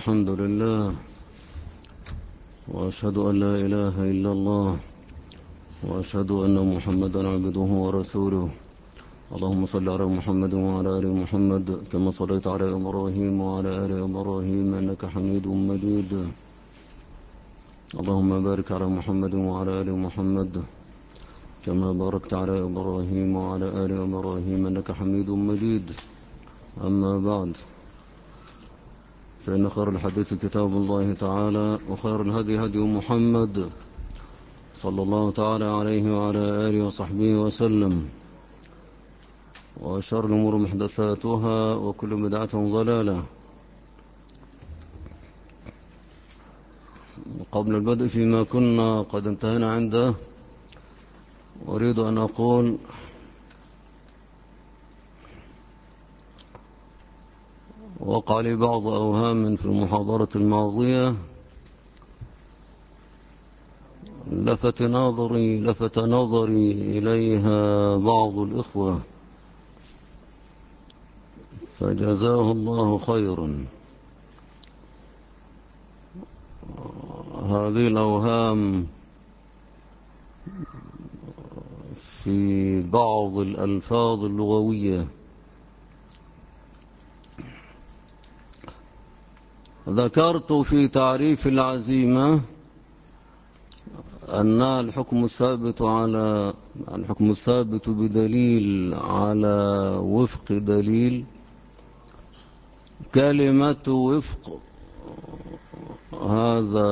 الحمد لله، وأشهد أن لا إله إلا الله، وأشهد أن محمدا عبده ورسوله. اللهم صل على محمد وعلى آل محمد كما صليت على إبراهيم وعلى آل إبراهيم إنك حميد مجيد. اللهم بارك على محمد وعلى آل محمد كما باركت على إبراهيم وعلى آل إبراهيم إنك حميد مجيد. أما بعد، فإن خير الحديث كتاب الله تعالى، وخير الهدي هدي محمد صلى الله تعالى عليه وعلى آله وصحبه وسلم، وشر الأمور محدثاتها، وكل بدعة ضلالة. قبل البدء فيما كنا قد انتهينا عنده، أريد أن أقول وقع لي بعض أوهام في المحاضرة الماضية لفت نظري إليها بعض الإخوة، فجزاه الله خيرا. هذه الأوهام في بعض الألفاظ اللغوية. ذكرت في تعريف العزيمة أن الحكم الثابت بدليل على وفق دليل. كلمة وفق هذا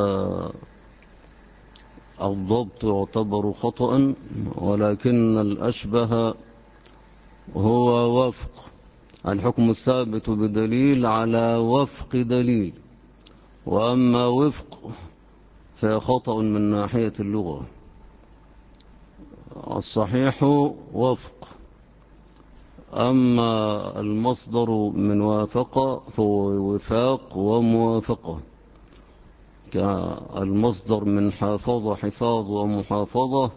الضبط يعتبر خطأ، ولكن الأشبه هو وفق. الحكم الثابت بدليل على وفق دليل، وأما وفق فخطأ من ناحية اللغة. الصحيح وفق، أما المصدر من وافق فهو وفاق وموافقة، كالمصدر من حافظ حفاظ ومحافظة.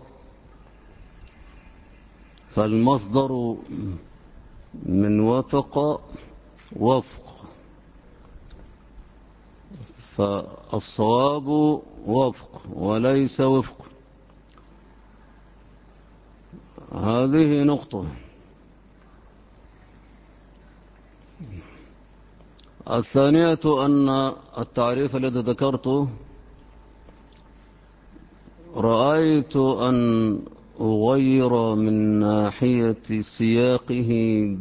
فالمصدر من وفق وفق، فالصواب وفق وليس وفق. هذه نقطة. الثانية أن التعريف الذي ذكرته رأيت أن أغير من ناحية سياقه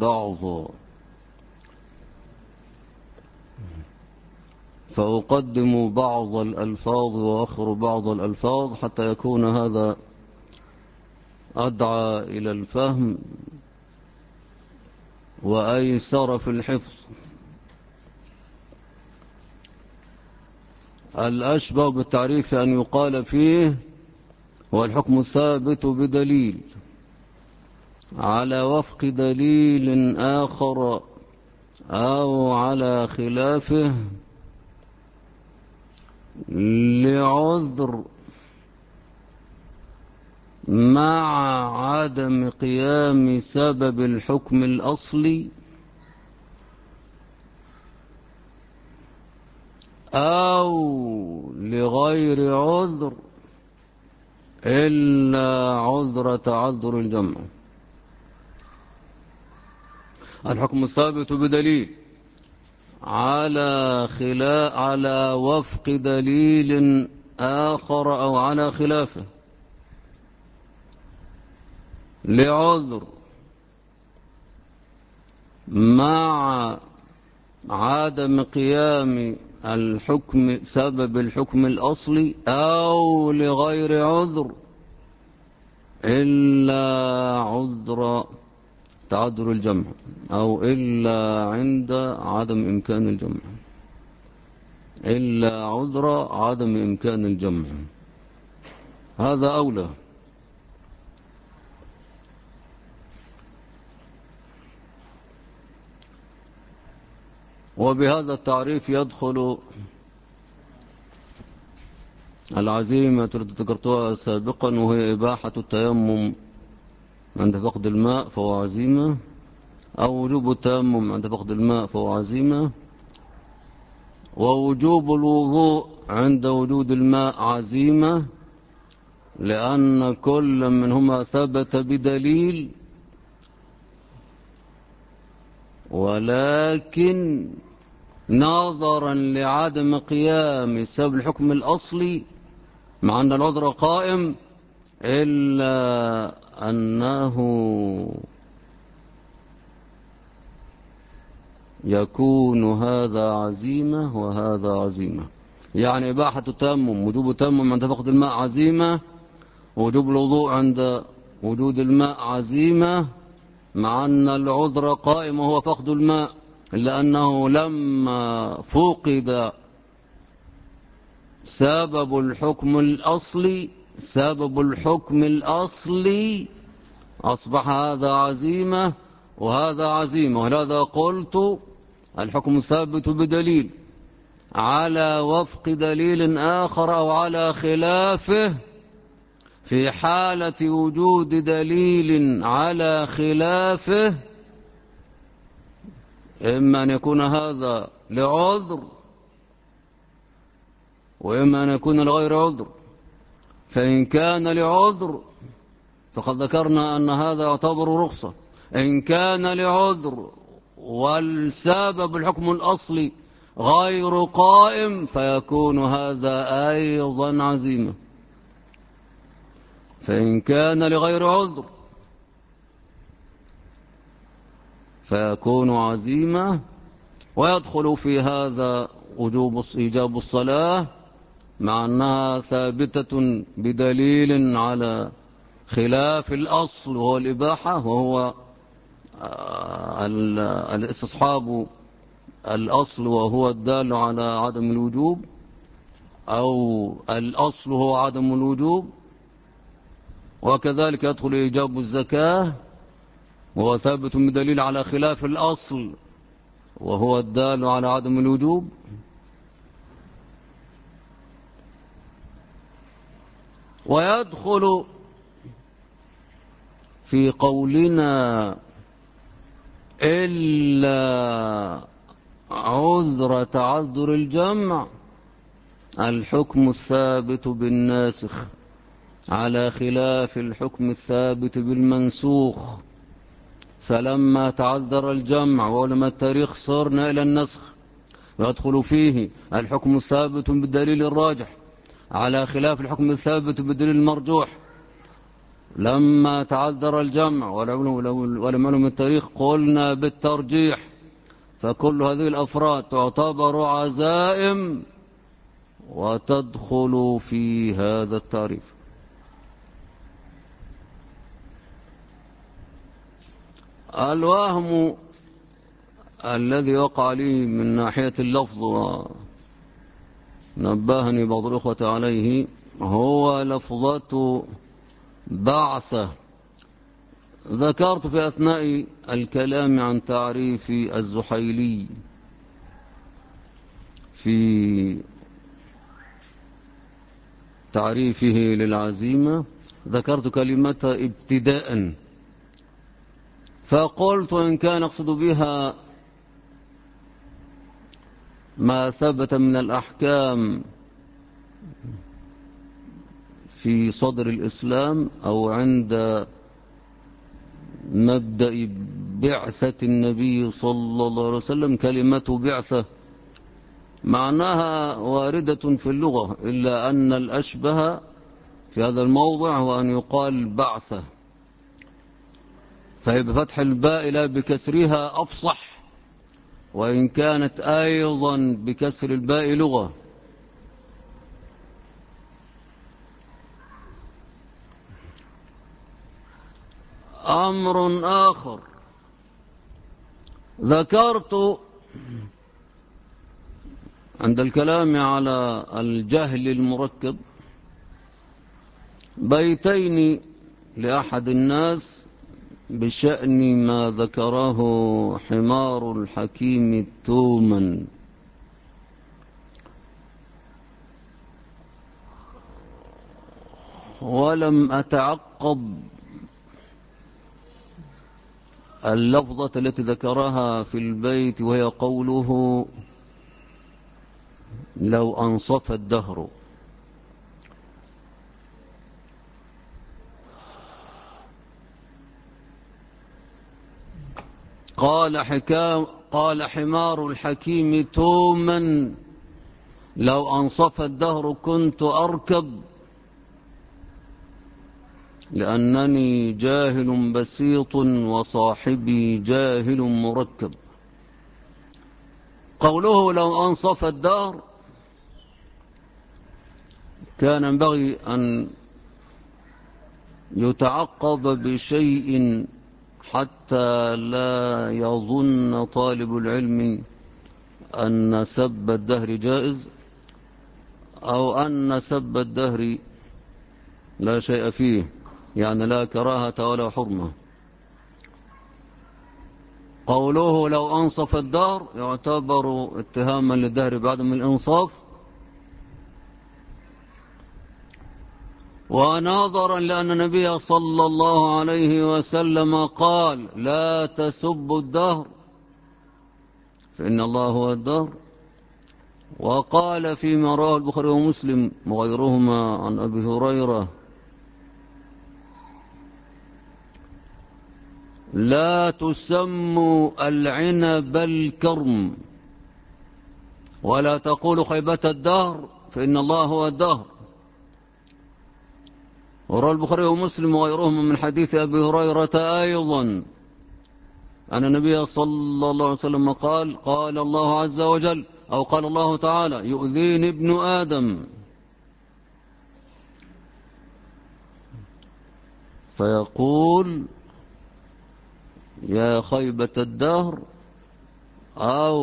فأقدم بعض الألفاظ وأخر بعض الألفاظ حتى يكون هذا أدعى إلى الفهم وأيسر في الحفظ. الأشبه بالتعريف أن يقال فيه هو الحكم الثابت بدليل على وفق دليل آخر أو على خلافه لعذر مع عدم قيام سبب الحكم الأصلي، أو لغير عذر إلا عذر تعذر الجمع. الحكم الثابت بدليل على وفق دليل آخر أو على خلافه لعذر مع عدم قيام سبب الحكم الأصلي، أو لغير عذر إلا عذر تعذر الجمع، أو إلا عند عدم إمكان الجمع، إلا عذر عدم إمكان الجمع. هذا أولى. وبهذا التعريف يدخل العزيمة التي ذكرتها سابقا، وهي إباحة التيمم عند فقد الماء فهو عزيمة، أو وجوب التيمم عند فقد الماء فهو عزيمة، ووجوب الوضوء عند وجود الماء عزيمة، لأن كل منهما ثبت بدليل، ولكن نظرا لعدم قيام سبب الحكم الأصلي مع أن العذر قائم، إلا أنه يكون هذا عزيمة وهذا عزيمة. يعني إباحة التيمم، وجوب التيمم عند فقد الماء عزيمة، ووجوب الوضوء عند وجود الماء عزيمة، مع أن العذر قائم وهو فقد الماء، إلا أنه لما فقد سبب الحكم الأصلي أصبح هذا عزيمة وهذا عزيمة. ولهذا قلت الحكم ثابت بدليل على وفق دليل آخر أو على خلافه. في حالة وجود دليل على خلافه، إما أن يكون هذا لعذر وإما أن يكون لغير عذر. فإن كان لعذر فقد ذكرنا أن هذا يعتبر رخصة. إن كان لعذر والسبب الحكم الأصلي غير قائم فيكون هذا أيضا عزيمة. فإن كان لغير عذر فيكون عزيمة. ويدخل في هذا وجوب إيجاب الصلاة، مع أنها ثابتة بدليل على خلاف الأصل وهو الإباحة، وهو الاستصحاب الأصل وهو الدال على عدم الوجوب، أو الأصل هو عدم الوجوب. وكذلك يدخل إيجاب الزكاة، وهو ثابت بدليل على خلاف الأصل وهو الدال على عدم الوجوب. ويدخل في قولنا إلا عذر تعذر الجمع الحكم الثابت بالناسخ على خلاف الحكم الثابت بالمنسوخ. فلما تعذر الجمع وعلم التاريخ صرنا إلى النسخ، ويدخل فيه الحكم الثابت بالدليل الراجح على خلاف الحكم الثابت بالدليل المرجوح. لما تعذر الجمع ولم يعلم التاريخ قلنا بالترجيح. فكل هذه الأفراد تعتبر عزائم وتدخل في هذا التعريف. الوهم الذي وقع لي من ناحية اللفظ ونبهني بعض الأخوة عليه هو لفظة بعثة. ذكرت في أثناء الكلام عن تعريف الزحيلي في تعريفه للعزيمة، ذكرت كلمة ابتداء، فقلت إن كان يقصد بها ما ثبت من الأحكام في صدر الإسلام أو عند مبدأ بعثة النبي صلى الله عليه وسلم. كلمة بعثة معناها واردة في اللغة، إلا أن الأشبه في هذا الموضع هو أن يقال بعثة، فهي بفتح الباء لا بكسرها أفصح، وإن كانت أيضا بكسر الباء لغة. أمر آخر ذكرت عند الكلام على الجهل المركب بيتين لأحد الناس بشأن ما ذكره حمار الحكيم التومن. ولم أتعقب اللفظة التي ذكرها في البيت، وهي قوله لو أنصف الدهر. قال حمار الحكيم توما لو أنصف الدهر كنت أركب لأنني جاهل بسيط وصاحبي جاهل مركب. قوله لو أنصف الدهر كان ينبغي أن يتعقب بشيء حتى لا يظن طالب العلم أن سب الدهر جائز أو أن سب الدهر لا شيء فيه، يعني لا كراهة ولا حرمة. قوله لو أنصف الدهر يعتبر اتهاما للدهر بعدم الإنصاف، ونظرا لأن النبي صلى الله عليه وسلم قال لا تسبوا الدهر فإن الله هو الدهر، وقال فيما رواه البخاري ومسلم وغيرهما عن أبي هريرة لا تسموا العنب الكرم ولا تقولوا خيبة الدهر فإن الله هو الدهر. وروى البخاري ومسلم وغيرهما من حديث أبي هريرة أيضا أن النبي صلى الله عليه وسلم قال الله عز وجل أو قال الله تعالى يؤذيني ابن آدم فيقول يا خيبة الدهر أو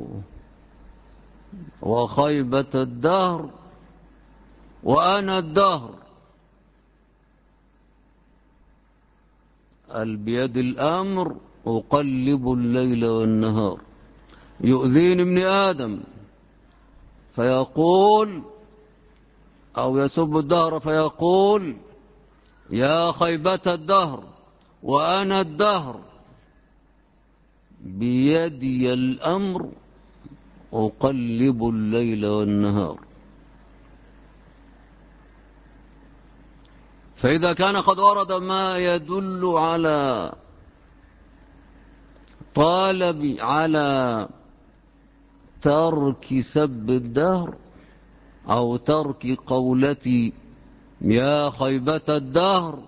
وخيبة الدهر وأنا الدهر بيد الأمر أقلب الليل والنهار. يؤذيني ابن آدم فيقول أو يسب الدهر فيقول يا خيبة الدهر وأنا الدهر بيدي الأمر أقلب الليل والنهار. فإذا كان قد ورد ما يدل على على ترك سب الدهر أو ترك قولتي يا خيبة الدهر،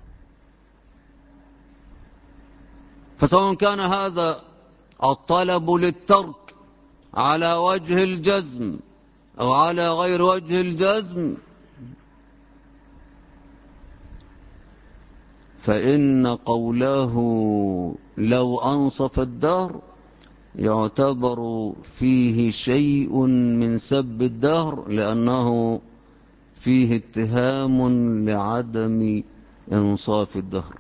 فسواء كان هذا الطلب للترك على وجه الجزم أو على غير وجه الجزم فإن قوله لو أنصف الدهر يعتبر فيه شيء من سب الدهر لأنه فيه اتهام لعدم إنصاف الدهر،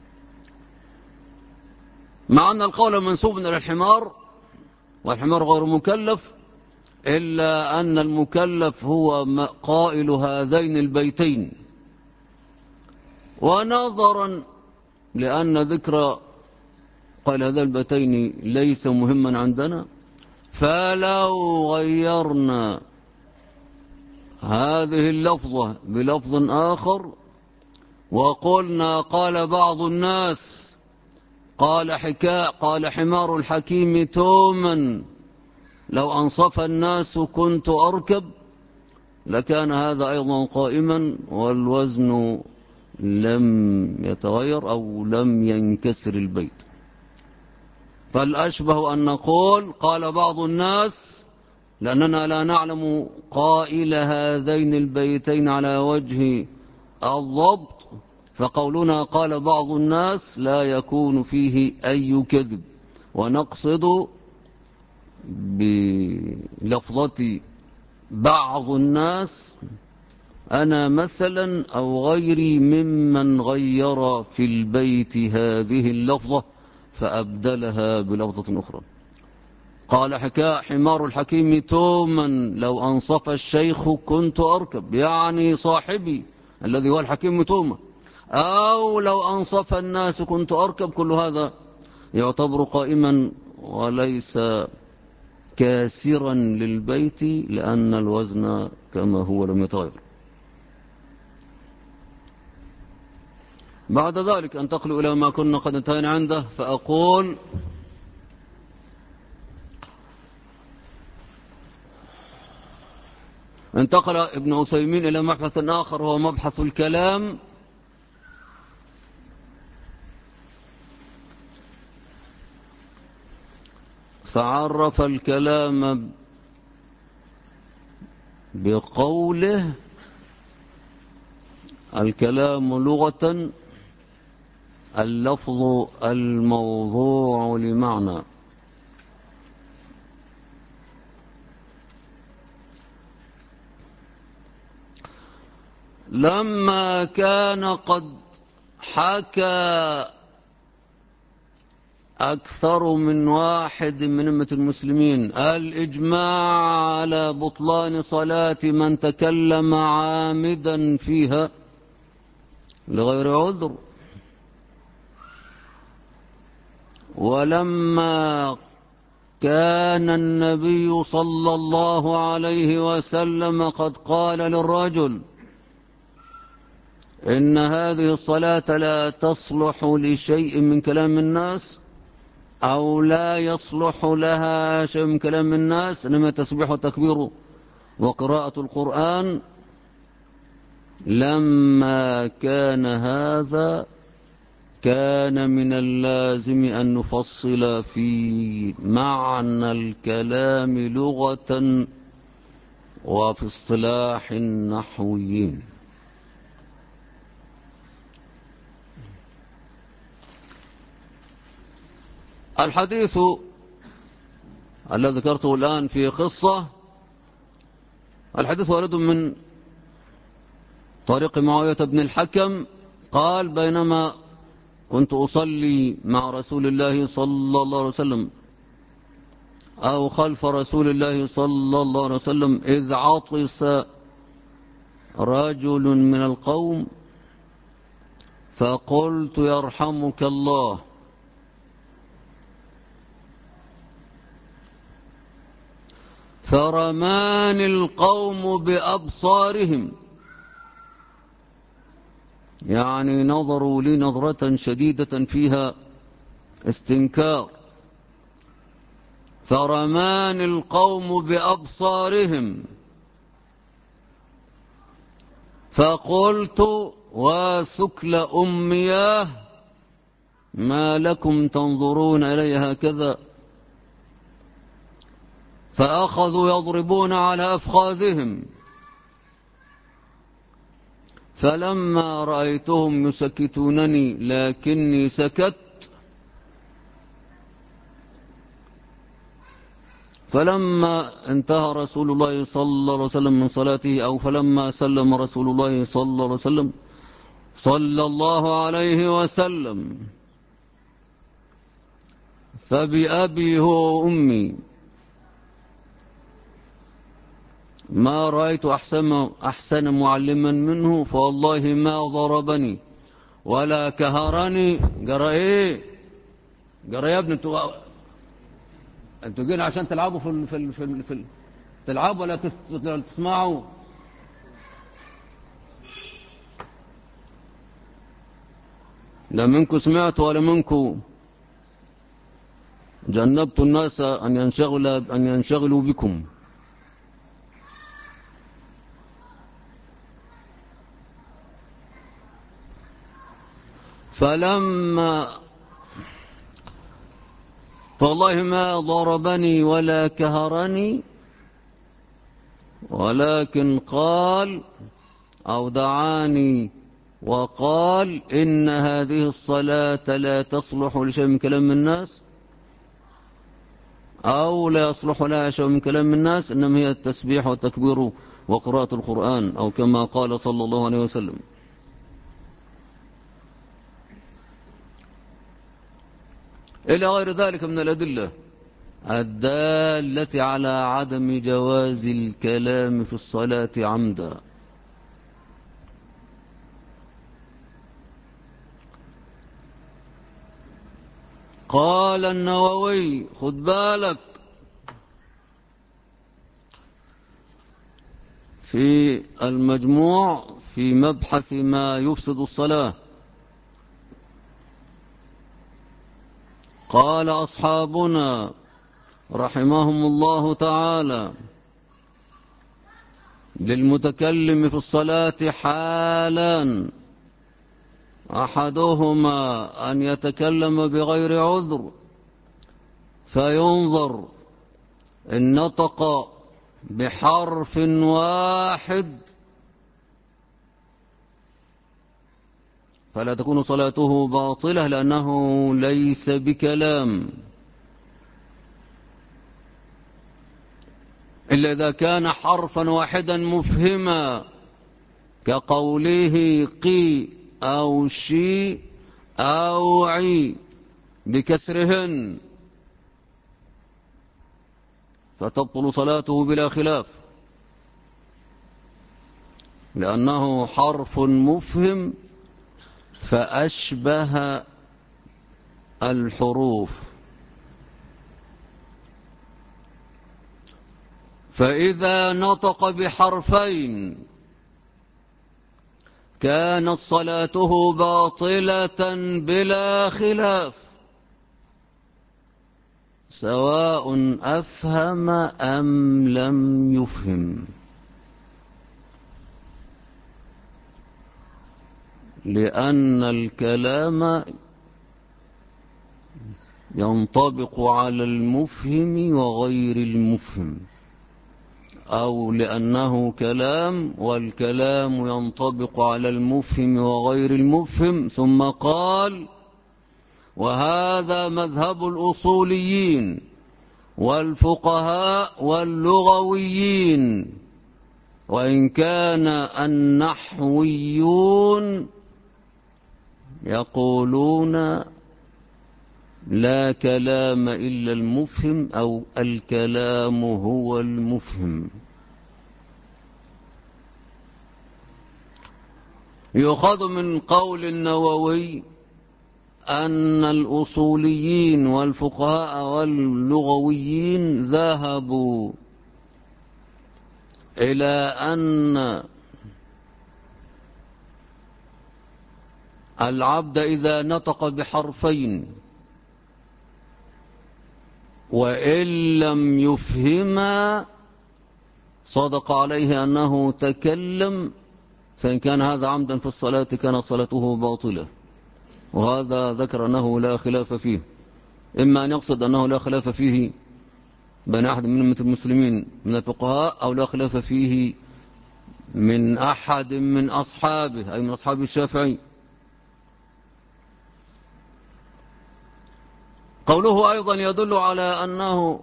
مع أن القول منسوب إلى الحمار والحمار غير مكلف، إلا أن المكلف هو قائل هذين البيتين. ونظرا لأن ذكر قال هذين البيتين ليس مهما عندنا، فلو غيرنا هذه اللفظة بلفظ آخر وقلنا قال بعض الناس قال حمار الحكيم توما لو أنصف الناس كنت أركب، لكان هذا أيضا قائما والوزن لم يتغير أو لم ينكسر البيت. فالأشبه أن نقول قال بعض الناس لأننا لا نعلم قائل هذين البيتين على وجه الضبط، فقولنا قال بعض الناس لا يكون فيه أي كذب، ونقصد بلفظة بعض الناس أنا مثلا أو غيري ممن غير في البيت هذه اللفظة فأبدلها بلفظة أخرى. قال حمار الحكيم توما لو أنصف الشيخ كنت أركب، يعني صاحبي الذي هو الحكيم توما، أو لو أنصف الناس كنت أركب، كل هذا يعتبر قائما وليس كاسرا للبيت لأن الوزن كما هو لم يتغير. بعد ذلك أنتقل إلى ما كنا قد انتهينا عنده، فأقول انتقل ابن عثيمين إلى مبحث آخر وهو مبحث الكلام. فعرف الكلام بقوله: الكلام لغة اللفظ الموضوع لمعنى. لما كان قد حكى أكثر من واحد من أمة المسلمين الإجماع على بطلان صلاة من تكلم عامدا فيها لغير عذر، ولما كان النبي صلى الله عليه وسلم قد قال للرجل: إن هذه الصلاة لا تصلح لشيء من كلام الناس، أو لا يصلح لها شيء من كلام الناس، إنما تسبيح وتكبير وقراءة القرآن. لما كان هذا كان من اللازم أن نفصل في معنى الكلام لغة وفي اصطلاح النحويين. الحديث الذي ذكرته الآن في قصة، الحديث وارد من طريق معاوية بن الحكم قال: بينما كنت أصلي مع رسول الله صلى الله عليه وسلم أو خلف رسول الله صلى الله عليه وسلم إذ عطس رجل من القوم فقلت: يرحمك الله. فرماني القوم بأبصارهم، يعني نظروا لي نظرة شديدة فيها استنكار. فرماني القوم بأبصارهم فقلت: وثكل أمياه، ما لكم تنظرون إلي هكذا؟ فأخذوا يضربون على أفخاذهم، فلما رأيتهم يسكتونني لكني سكت، فلما انتهى رسول الله صلى الله عليه وسلم من صلاته، أو فلما سلم رسول الله صلى الله عليه وسلم صلى الله عليه وسلم، فبأبي هو أمي ما رأيت أحسن معلما منه، فوالله ما ضربني ولا كهرني. جرى إيه؟ جرى يا ابني، انتوا جينا عشان تلعبوا تلعبوا ولا تسمعوا؟ لا منكم سمعت ولا منكم جنبت الناس أن ينشغلوا بكم. فالله ما ضربني ولا كهرني، ولكن قال أو دعاني وقال: إن هذه الصلاة لا تصلح لشيء من كلام الناس، أو لا يصلح لها شيء من كلام الناس، إنما هي التسبيح والتكبير وقراءة القرآن، أو كما قال صلى الله عليه وسلم. إلى غير ذلك من الأدلة الدالة على عدم جواز الكلام في الصلاة عمدا. قال النووي: خد بالك، في المجموع في مبحث ما يفسد الصلاة. قال أصحابنا رحمهم الله تعالى: للمتكلم في الصلاة حالان: أحدهما أن يتكلم بغير عذر فينظر إن نطق بحرف واحد فلا تكون صلاته باطلة لأنه ليس بكلام، إلا إذا كان حرفا واحدا مفهما كقوله قي أو شي أو عي بكسرهن، فتبطل صلاته بلا خلاف، لأنه حرف مفهم فأشبه الحروف. فإذا نطق بحرفين كانت صلاته باطلة بلا خلاف، سواء أفهم أم لم يفهم، لأن الكلام ينطبق على المفهم وغير المفهم، أو لأنه كلام والكلام ينطبق على المفهم وغير المفهم. ثم قال: وهذا مذهب الأصوليين والفقهاء واللغويين، وإن كان النحويون يقولون لا كلام إلا المفهم أو الكلام هو المفهم. يؤخذ من قول النووي أن الأصوليين والفقهاء واللغويين ذهبوا إلى أن العبد إذا نطق بحرفين وإن لم يفهما صدق عليه أنه تكلم، فإن كان هذا عمدا في الصلاة كان صلاته باطلة، وهذا ذكر أنه لا خلاف فيه. إما أن يقصد أنه لا خلاف فيه بين أحد من المسلمين من الفقهاء، أو لا خلاف فيه من أحد من أصحابه أي من أصحاب الشافعي. قوله أيضا يدل على أنه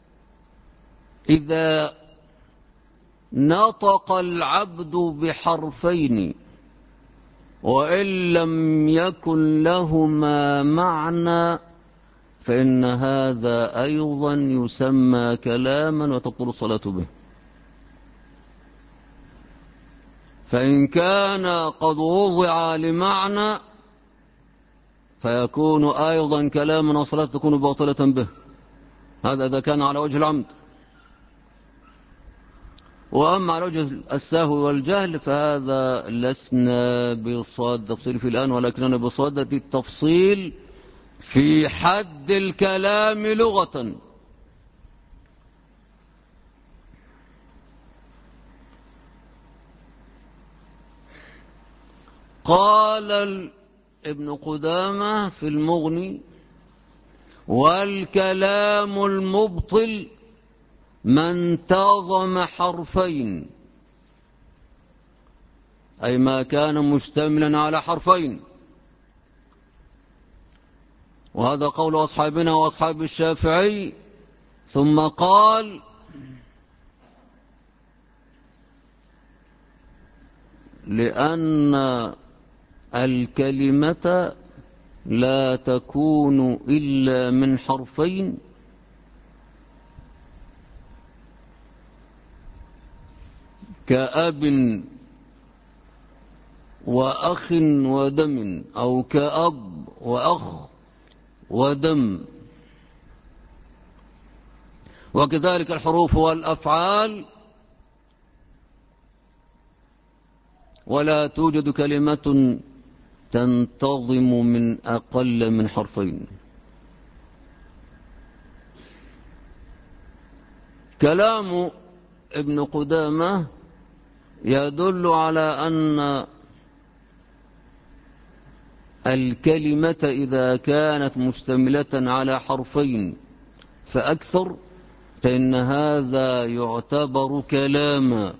إذا نطق العبد بحرفين وإن لم يكن لهما معنى فإن هذا أيضا يسمى كلاما وتبطل الصلاة به. فإن كان قد وضع لمعنى فيكون أيضا كلاما والصلاة تكون باطلة به، هذا إذا كان على وجه العمد. وأما على وجه السهو والجهل فهذا لسنا بصدد التفصيل فيه الآن، ولكننا بصدد التفصيل في حد الكلام لغة. قال ابن قدامة في المغني: والكلام المبطل ما انتظم حرفين، أي ما كان مشتملا على حرفين. وهذا قول أصحابنا وأصحاب الشافعي. ثم قال: لأن الكلمة لا تكون إلا من حرفين، كأب وأخ ودم، أو كأب وأخ ودم. وكذلك الحروف والأفعال ولا توجد كلمة تنتظم من أقل من حرفين. كلام ابن قدامة يدل على أن الكلمة إذا كانت مشتملة على حرفين فأكثر فإن هذا يعتبر كلاما.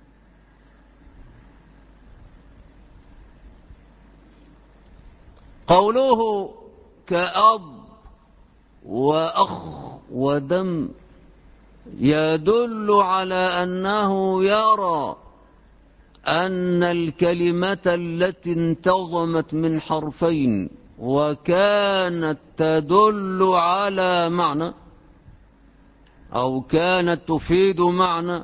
قوله كأب وأخ ودم يدل على أنه يرى أن الكلمة التي انتظمت من حرفين وكانت تدل على معنى أو كانت تفيد معنى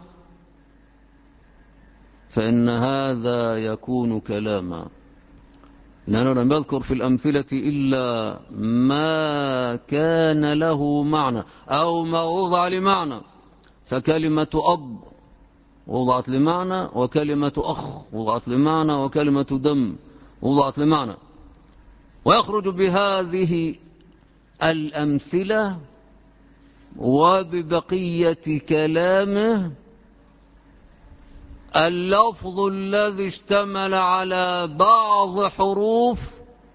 فإن هذا يكون كلاما، لأنه لم يذكر في الأمثلة إلا ما كان له معنى أو ما وضع لمعنى. فكلمة أب وضعت لمعنى، وكلمة أخ وضعت لمعنى، وكلمة دم وضعت لمعنى. ويخرج بهذه الأمثلة وببقية كلامه اللفظ الذي اشتمل على بعض حروف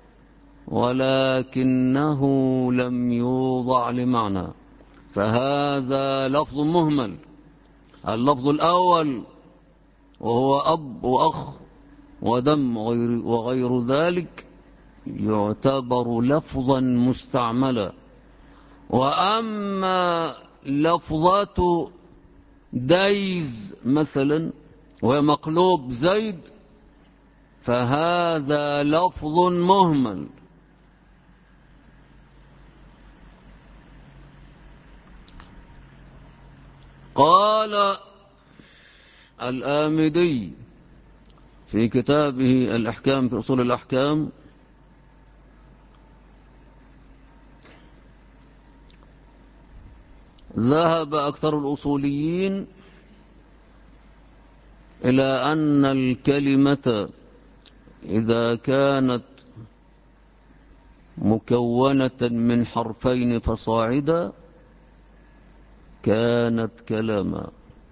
ولكنه لم يوضع لمعنى، فهذا لفظ مهمل. اللفظ الأول وهو أب وأخ ودم وغير ذلك يعتبر لفظا مستعملا. وأما لفظة دايز مثلا وهي مقلوب زيد فهذا لفظ مهمل. قال الآمدي في كتابه الأحكام في أصول الأحكام: ذهب أكثر الأصوليين إلى أن الكلمة إذا كانت مكونة من حرفين فصاعدا كانت كلاما.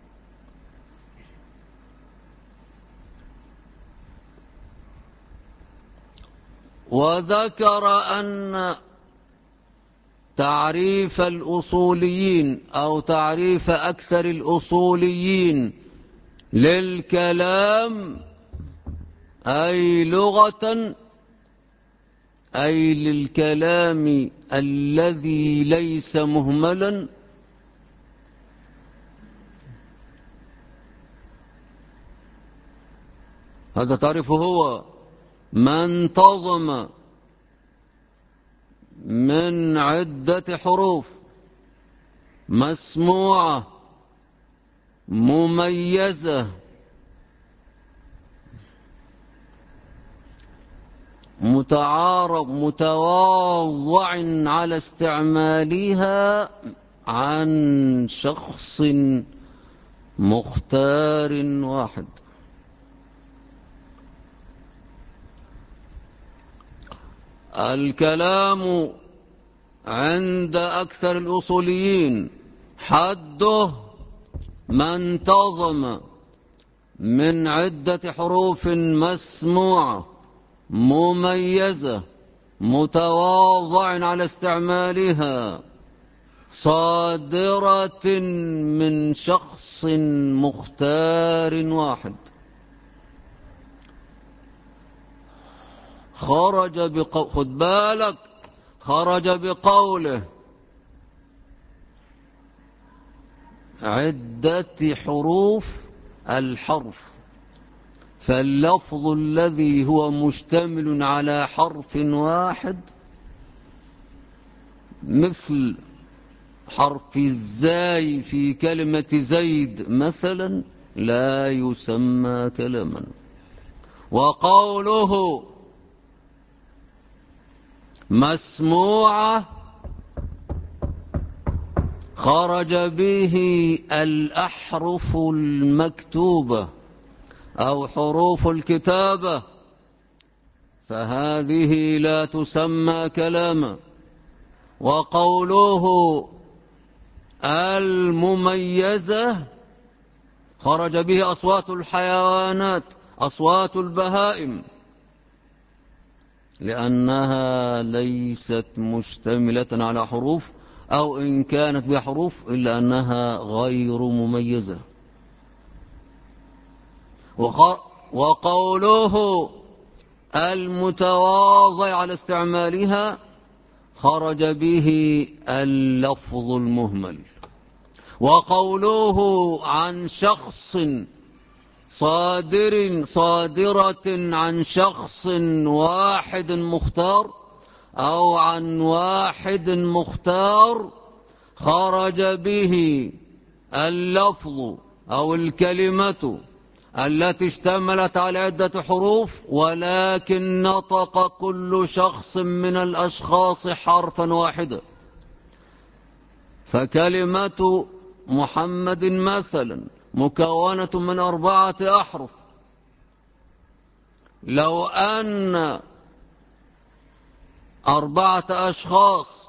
وذكر أن تعريف الأصوليين أو تعريف أكثر الأصوليين للكلام أي لغة أي للكلام الذي ليس مهملا هذا تعريفه هو ما انتظم من عدة حروف مسموعة مميزة متواضع على استعمالها عن شخص مختار واحد. الكلام عند أكثر الأصوليين حده ما انتظم من عدة حروف مسموعة مميزة متواضع على استعمالها صادرة من شخص مختار واحد. خد بالك، خرج بقوله عدة حروف الحرف، فاللفظ الذي هو مشتمل على حرف واحد مثل حرف الزاي في كلمة زيد مثلا لا يسمى كلاما. وقوله مسموعة خرج به الأحرف المكتوبة أو حروف الكتابة فهذه لا تسمى كلاما. وقوله المميزة خرج به أصوات الحيوانات، أصوات البهائم، لأنها ليست مشتملة على حروف، أو إن كانت بحروف إلا أنها غير مميزة. وقوله المتواضع على استعمالها خرج به اللفظ المهمل. وقوله عن شخص صادرة عن شخص واحد مختار أو عن واحد مختار خرج به اللفظ أو الكلمة التي اشتملت على عدة حروف ولكن نطق كل شخص من الأشخاص حرفا واحدا. فكلمة محمد مثلا مكونة من 4 أحرف، لو أن 4 أشخاص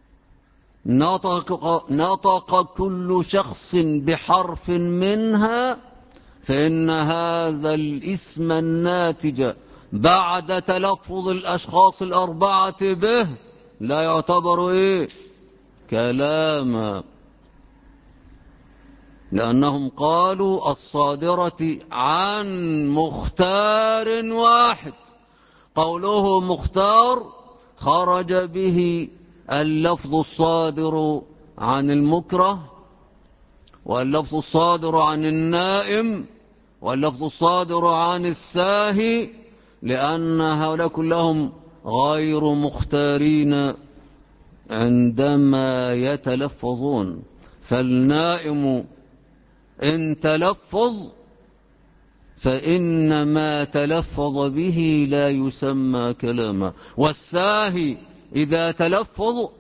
نطق كل شخص بحرف منها فإن هذا الاسم الناتج بعد تلفظ الأشخاص 4 به لا يعتبر كلاما، لأنهم قالوا الصادرة عن مختار واحد. قوله مختار خرج به اللفظ الصادر عن المكره، واللفظ الصادر عن النائم، واللفظ الصادر عن الساهي، لأن هؤلاء كلهم غير مختارين عندما يتلفظون. فالنائم إن تلفظ فإن ما تلفظ به لا يسمى كلاما، والساهي إذا تلفظ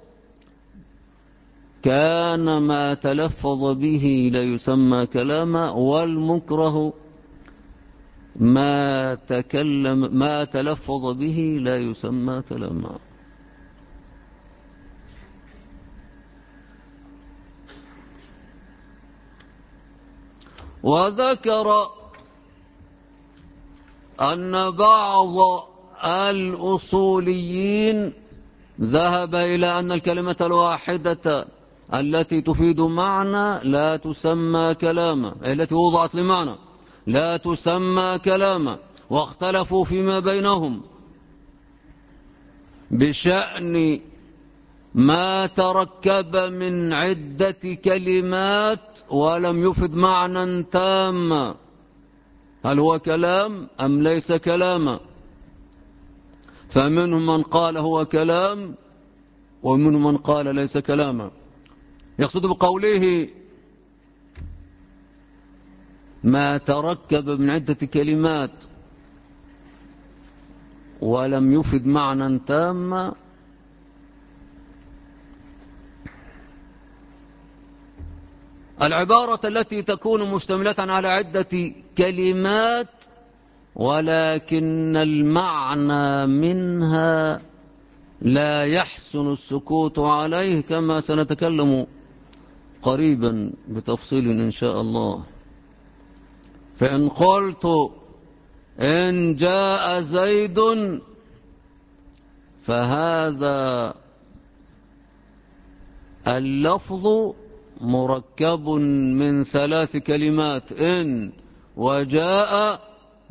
كان ما تلفظ به لا يسمى كلاما، والمكره ما تلفظ به لا يسمى كلاما. وذكر أن بعض الأصوليين ذهب إلى أن الكلمة الواحدة التي تفيد معنى لا تسمى كلاما، التي وضعت لمعنى لا تسمى كلاما، واختلفوا فيما بينهم بشأن ما تركب من عدة كلمات ولم يفد معنى تاما، هل هو كلام أم ليس كلاما؟ فمنهم من قال هو كلام ومنهم من قال ليس كلاما. يقصد بقوله ما تركب من عدة كلمات ولم يفد معنى تاما العبارة التي تكون مشتملة على عدة كلمات ولكن المعنى منها لا يحسن السكوت عليه، كما سنتكلم قريبا بتفصيل إن شاء الله. فإن قلت إن جاء زيد فهذا اللفظ مركب من 3 كلمات، إن وجاء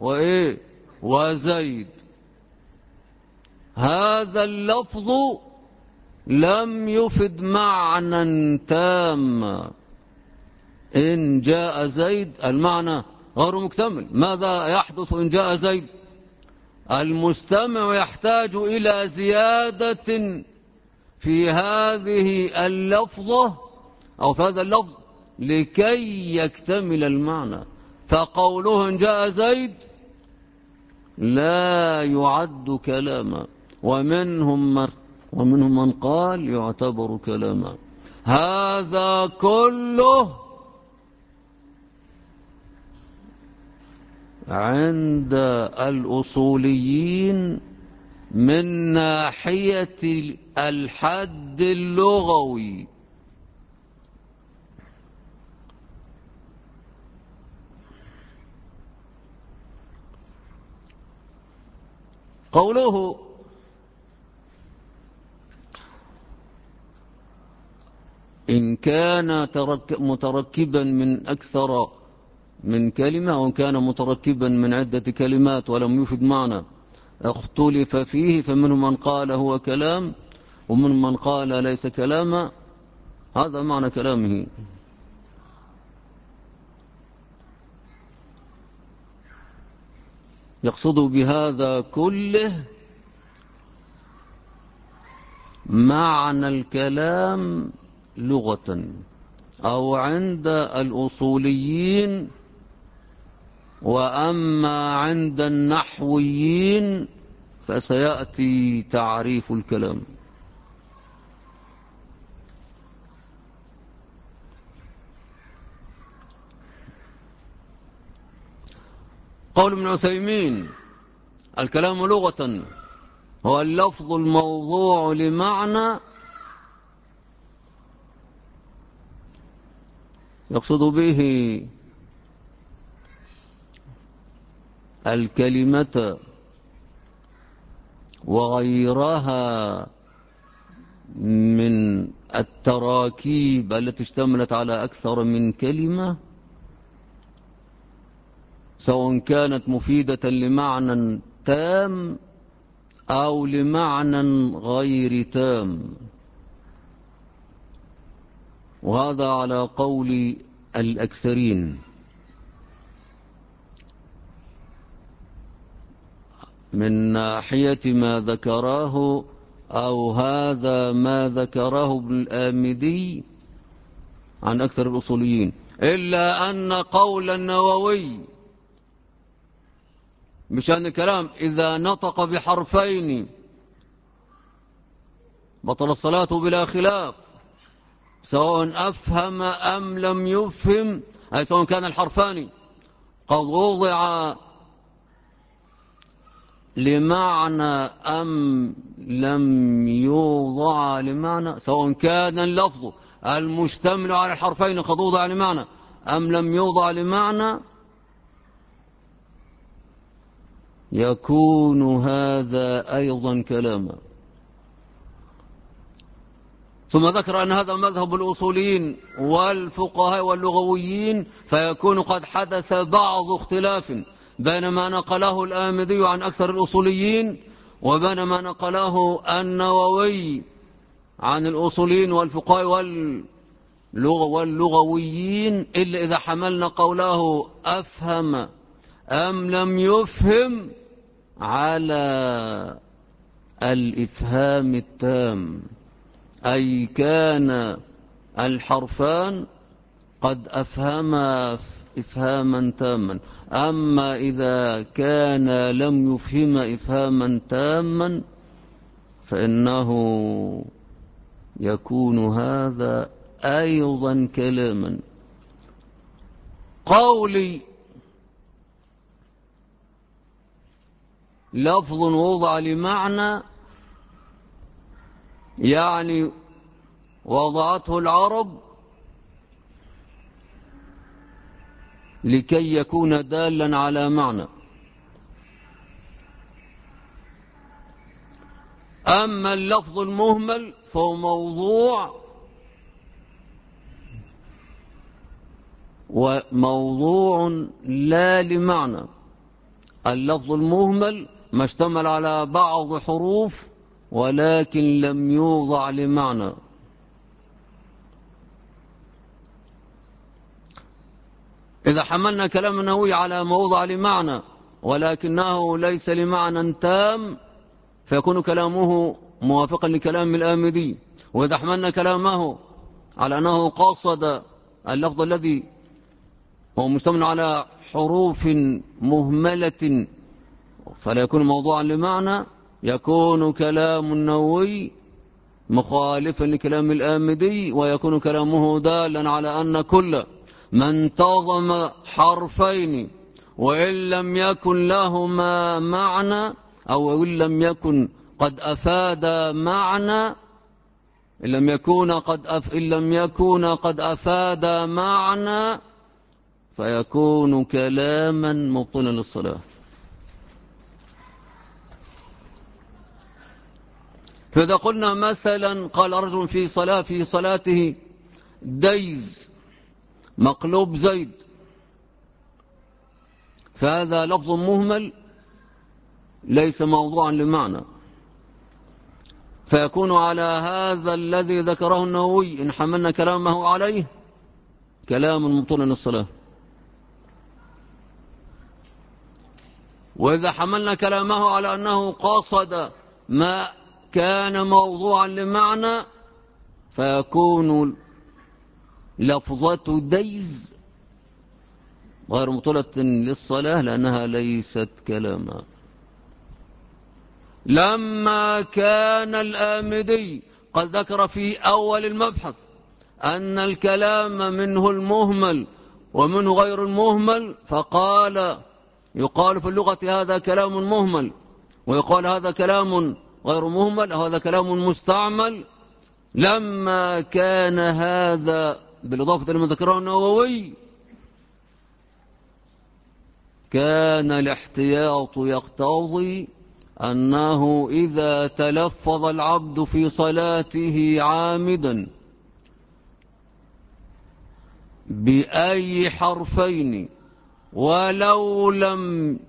وزيد. هذا اللفظ لم يفد معنى تاما، إن جاء زيد المعنى غير مكتمل. ماذا يحدث إن جاء زيد؟ المستمع يحتاج إلى زيادة في هذه اللفظة أو في هذا اللفظ لكي يكتمل المعنى. فقوله إن جاء زيد لا يعد كلاما، ومنهم من قال يعتبر كلاما. هذا كله عند الأصوليين من ناحية الحد اللغوي. قوله إن كان متركبا من أكثر من كلمة، أو كان متركبا من عدة كلمات ولم يفد معنى اختلف فيه، فمنهم من قال هو كلام ومن من قال ليس كلاما. هذا معنى كلامه. يقصد بهذا كله معنى الكلام لغة، أو عند الأصوليين. وأما عند النحويين فسيأتي تعريف الكلام. قول ابن عثيمين: الكلام لغة هو اللفظ الموضوع لمعنى يقصد به الكلمة وغيرها من التراكيب التي اشتملت على أكثر من كلمة، سواء كانت مفيدة لمعنى تام أو لمعنى غير تام. وهذا على قول الأكثرين من ناحية ما ذكراه، أو هذا ما ذكره ابن الآمدي عن أكثر الأصوليين. إلا أن قول النووي بشأن الكلام إذا نطق بحرفين بطل الصلاة بلا خلاف، سواء أفهم أم لم يفهم، أي سواء كان الحرفان قد وضع لمعنى أم لم يوضع لمعنى، سواء كان اللفظ المشتمل على الحرفين قد وضع لمعنى أم لم يوضع لمعنى، يكون هذا أيضا كلاما. ثم ذكر أن هذا مذهب الأصوليين والفقهاء واللغويين، فيكون قد حدث بعض اختلاف بين ما نقله الآمدي عن أكثر الأصوليين وبين ما نقله النووي عن الأصوليين والفقهاء واللغويين، إلا إذا حملنا قوله أفهم أم لم يفهم على الإفهام التام، أي كان الحرفان قد أفهما إفهاما تاما. أما إذا كان لم يفهم إفهاما تاما فإنه يكون هذا أيضا كلاما. قولي لفظ وضع لمعنى يعني وضعته العرب لكي يكون دالا على معنى. أما اللفظ المهمل فهو موضوع لا لمعنى. اللفظ المهمل ما اشتمل على بعض حروف ولكن لم يوضع لمعنى. إذا حملنا كلام النووي على موضع لمعنى ولكنه ليس لمعنى تام فيكون كلامه موافقا لكلام الآمدي. وإذا حملنا كلامه على أنه قصد اللفظ الذي هو مشتمل على حروف مهملة فلا يكون موضوعا لمعنى، يكون كلام النووي مخالفا لكلام الآمدي، ويكون كلامه دالا على أن كل من انتظم حرفين وإن لم يكن لهما معنى، أو إن لم يكن قد أفاد معنى، إن لم يكون قد أفاد معنى فيكون كلاما مبطلا للصلاة. فإذا قلنا مثلا قال رجل في صلاته ديز مقلوب زيد، فهذا لفظ مهمل ليس موضوعا لمعنى، فيكون على هذا الذي ذكره النووي إن حملنا كلامه عليه كلام مبطل للصلاة. وإذا حملنا كلامه على أنه قصد ما كان موضوعا لمعنى فيكون لفظة ديز غير مبطلة للصلاة لأنها ليست كلاما. لما كان الآمدي قد ذكر في أول المبحث أن الكلام منه المهمل ومنه غير المهمل، فقال يقال في اللغة هذا كلام مهمل، ويقال هذا كلام غير مهمل، أو هذا كلام مستعمل. لما كان هذا بالإضافة لما ذكره النووي كان الاحتياط يقتضي أنه إذا تلفظ العبد في صلاته عامدا بأي حرفين ولو لم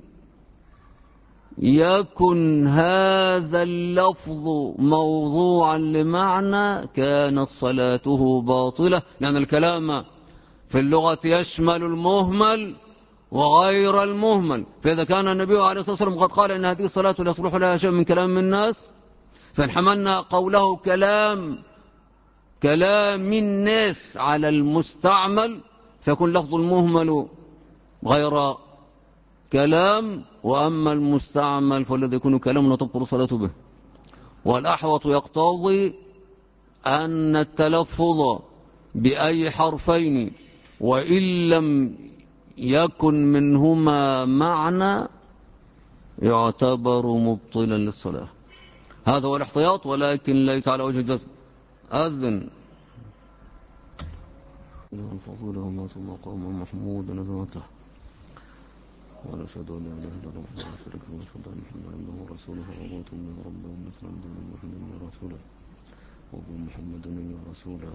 يكن هذا اللفظ موضوعا لمعنى كانت صلاته باطلة، لأن الكلام في اللغة يشمل المهمل وغير المهمل. فإذا كان النبي عليه الصلاة والسلام قد قال إن هذه الصلاة لا يصلح لها شيء من كلام الناس، فإن حملنا قوله كلام الناس على المستعمل فيكون لفظ المهمل غير كلام، وأما المستعمل فالذي يكون كلام وتبطل صلاته به. والأحوط يقتضي أن التلفظ بأي حرفين وإن لم يكن منهما معنى يعتبر مبطلا للصلاة. هذا هو الاحتياط، ولكن ليس على وجه الجزم. أذن الفضول وما مقام محمود نزوته، ونشهد أن لا إله إلا الله وحده لا شريك له، ونشهد أن محمدا عبده ورسوله وأمته من ربه ونصرا دون محمد يا رسوله وأبو محمد يا رسوله.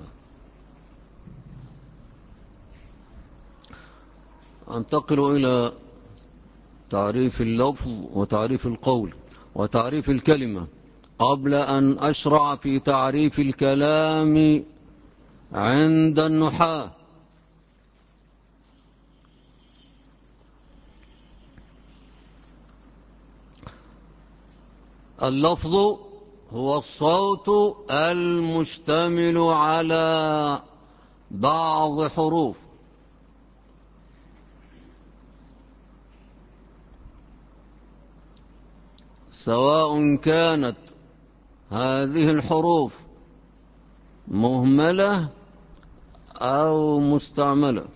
أنتقل إلى تعريف اللفظ وتعريف القول وتعريف الكلمة قبل أن أشرع في تعريف الكلام عند النحاة. اللفظ هو الصوت المشتمل على بعض حروف سواء كانت هذه الحروف مهملة أو مستعملة،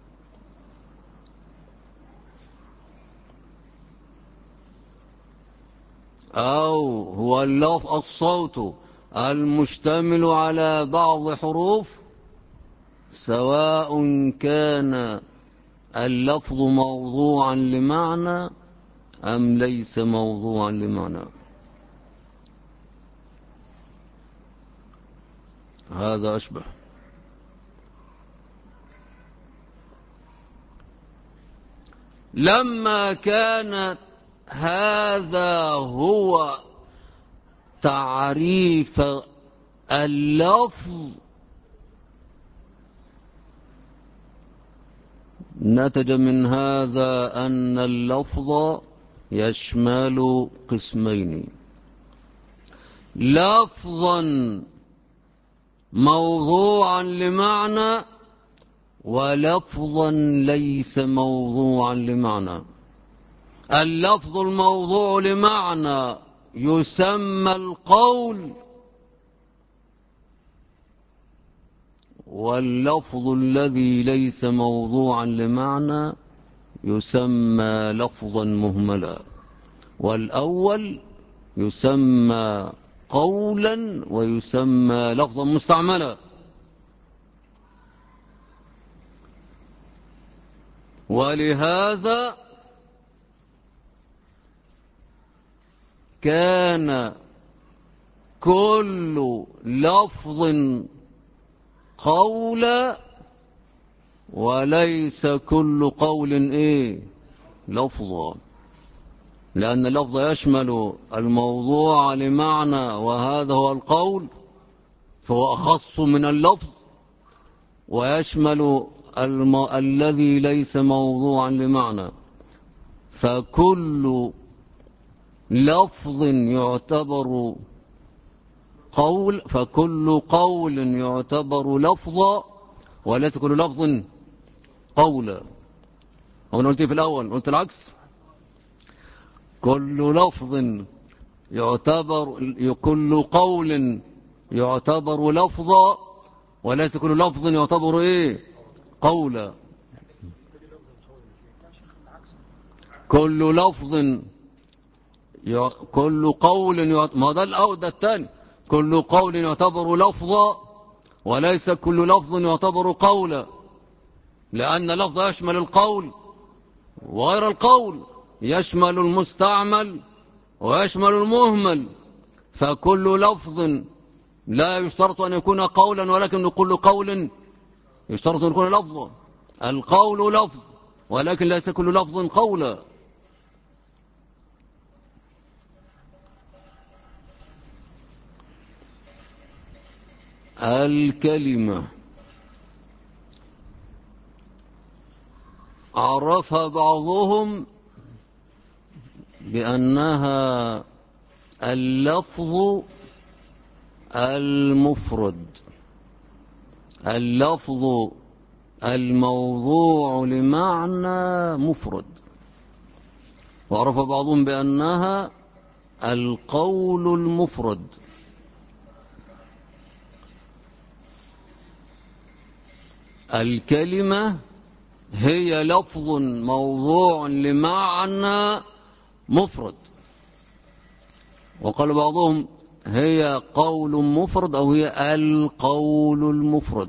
أو هو الصوت المشتمل على بعض حروف سواء كان اللفظ موضوعا لمعنى أم ليس موضوعا لمعنى. هذا أشبه. لما كان هذا هو تعريف اللفظ نتج من هذا أن اللفظ يشمل قسمين: لفظا موضوعا لمعنى ولفظا ليس موضوعا لمعنى. اللفظ الموضوع لمعنى يسمى القول، واللفظ الذي ليس موضوعا لمعنى يسمى لفظا مهملا، والأول يسمى قولا ويسمى لفظا مستعملا. ولهذا كان كل لفظ قولا وليس كل قول لفظا، لأن اللفظ يشمل الموضوع لمعنى، وهذا هو القول فهو أخص من اللفظ، ويشمل الذي ليس موضوعا لمعنى. فكل لفظ يعتبر فكل قول يعتبر لفظا وليس كل لفظ قولا. أنا قلت في الأول، قلت العكس. كل قول يعتبر لفظا وليس كل لفظ يعتبر قولا. كل قول ما ده الثاني. كل قول يعتبر لفظا وليس كل لفظ يعتبر قولا، لأن اللفظ يشمل القول وغير القول، يشمل المستعمل ويشمل المهمل. فكل لفظ لا يشترط أن يكون قولا، ولكن كل قول يشترط أن يكون لفظا. القول لفظ ولكن ليس كل لفظ قولا. الكلمة عرفها بعضهم بأنها اللفظ المفرد، اللفظ الموضوع لمعنى مفرد. وعرف بعضهم بأنها القول المفرد. الكلمة هي لفظ موضوع لمعنى مفرد. وقال بعضهم هي قول مفرد أو هي القول المفرد.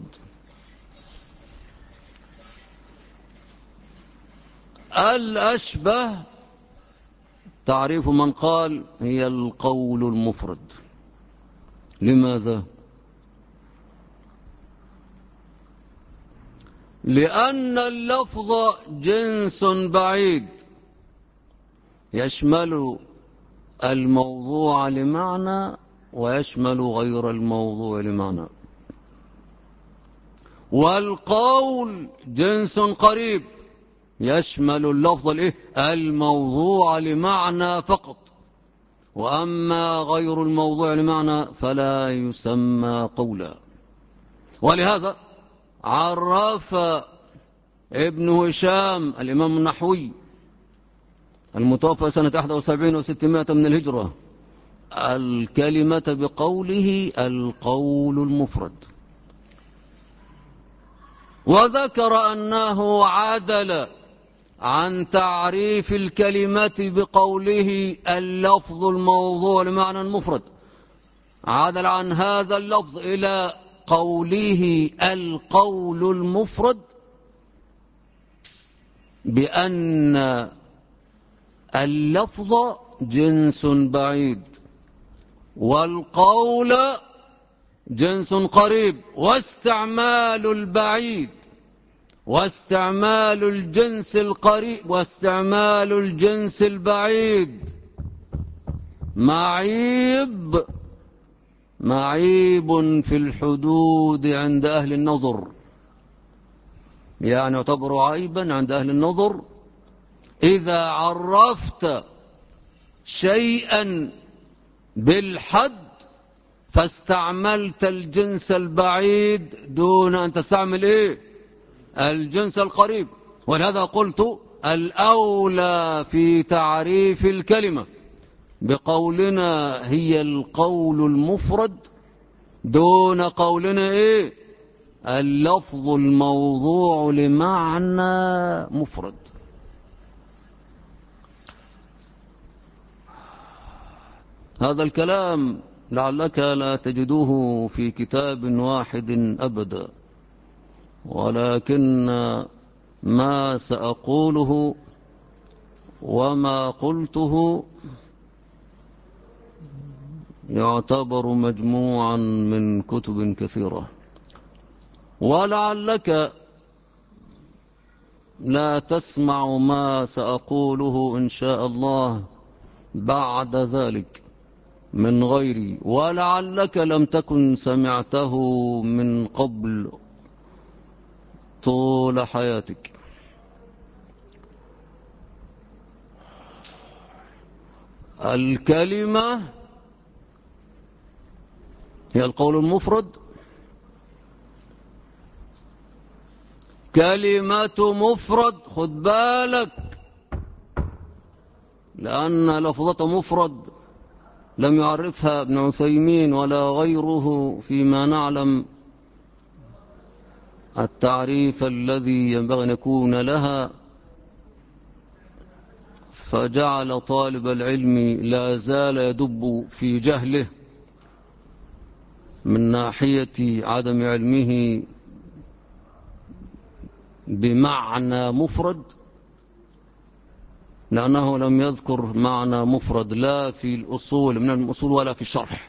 الأشبه تعريف من قال هي القول المفرد. لماذا؟ لأن اللفظ جنس بعيد يشمل الموضوع لمعنى ويشمل غير الموضوع لمعنى. والقول جنس قريب يشمل اللفظ الموضوع لمعنى فقط، وأما غير الموضوع لمعنى فلا يسمى قولا. ولهذا عرف ابن هشام الإمام النحوي المتوفى سنة 71 و600 من الهجرة الكلمة بقوله القول المفرد، وذكر أنه عدل عن تعريف الكلمة بقوله اللفظ الموضوع لمعنى المفرد، عدل عن هذا اللفظ إلى قوله القول المفرد بأن اللفظ جنس بعيد والقول جنس قريب، واستعمال البعيد واستعمال الجنس القريب واستعمال الجنس البعيد معيب في الحدود عند أهل النظر، يعني يعتبر عيبا عند أهل النظر إذا عرفت شيئا بالحد فاستعملت الجنس البعيد دون أن تستعمل الجنس القريب. ولهذا قلت الأولى في تعريف الكلمة بقولنا هي القول المفرد دون قولنا اللفظ الموضوع لمعنى مفرد. هذا الكلام لعلك لا تجدوه في كتاب واحد أبدا، ولكن ما سأقوله وما قلته يعتبر مجموعا من كتب كثيرة، ولعلك لا تسمع ما سأقوله إن شاء الله بعد ذلك من غيري، ولعلك لم تكن سمعته من قبل طول حياتك. الكلمة هي القول المفرد. كلمة مفرد، خد بالك، لأن لفظة مفرد لم يعرفها ابن عثيمين ولا غيره فيما نعلم التعريف الذي ينبغي أن يكون لها، فجعل طالب العلم لا زال يدب في جهله من ناحية عدم علمه بمعنى مفرد، لأنه لم يذكر معنى مفرد لا في الأصول من الأصول ولا في الشرح.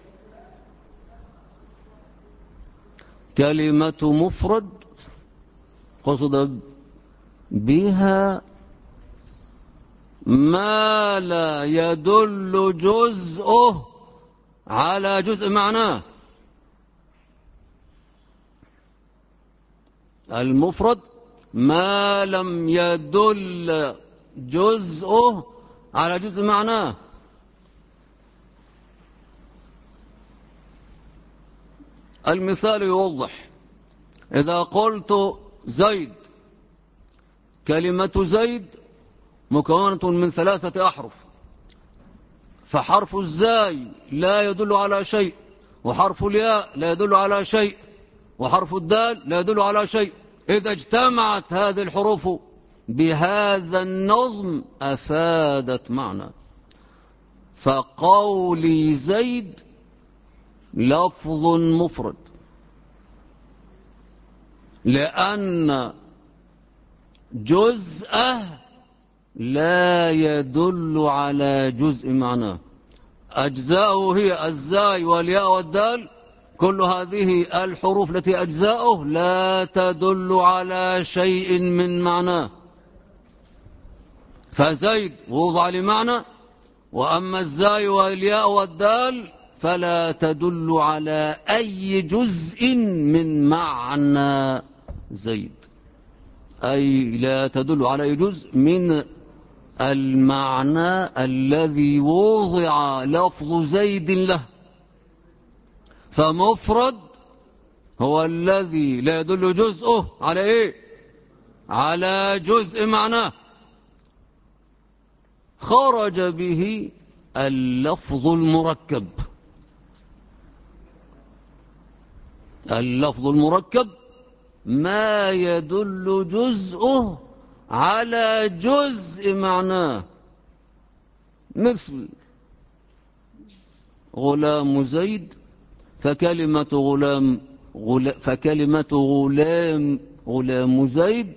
كلمة مفرد قصد بها ما لا يدل جزءه على جزء معناه. المفرد ما لم يدل جزءه على جزء معناه. المثال يوضح. إذا قلت زيد، كلمة زيد مكونة من 3 أحرف، فحرف الزاي لا يدل على شيء، وحرف الياء لا يدل على شيء، وحرف الدال لا يدل على شيء. إذا اجتمعت هذه الحروف بهذا النظم أفادت معنى. فقولي زيد لفظ مفرد لأن جزءه لا يدل على جزء معناه. أجزاؤه هي الزاي والياء والدال، كل هذه الحروف التي أجزاؤه لا تدل على شيء من معناه. فزيد وضع لمعنى، وأما الزاي والياء والدال فلا تدل على أي جزء من معنى زيد، أي لا تدل على أي جزء من المعنى الذي وضع لفظ زيد له. فمفرد هو الذي لا يدل جزءه على إيه؟ على جزء معناه. خرج به اللفظ المركب. اللفظ المركب ما يدل جزءه على جزء معناه، مثل غلام زيد، فكلمة غلام زيد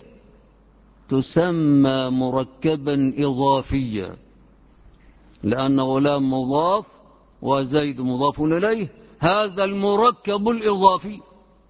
تسمى مركبا إضافيا، لأن غلام مضاف وزيد مضاف إليه. هذا المركب الإضافي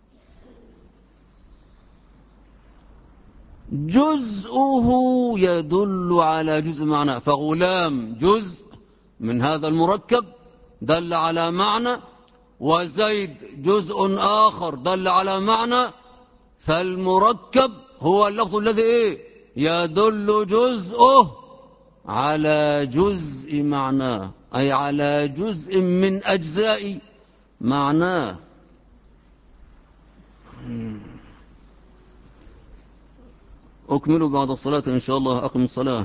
جزءه يدل على جزء معناه. فغلام جزء من هذا المركب دل على معنى، وزيد جزء آخر دل على معنى. فالمركب هو اللفظ الذي إيه؟ يدل جزءه على جزء معناه، أي على جزء من أجزاء معناه. أكمل بعد الصلاة إن شاء الله. أقم الصلاة.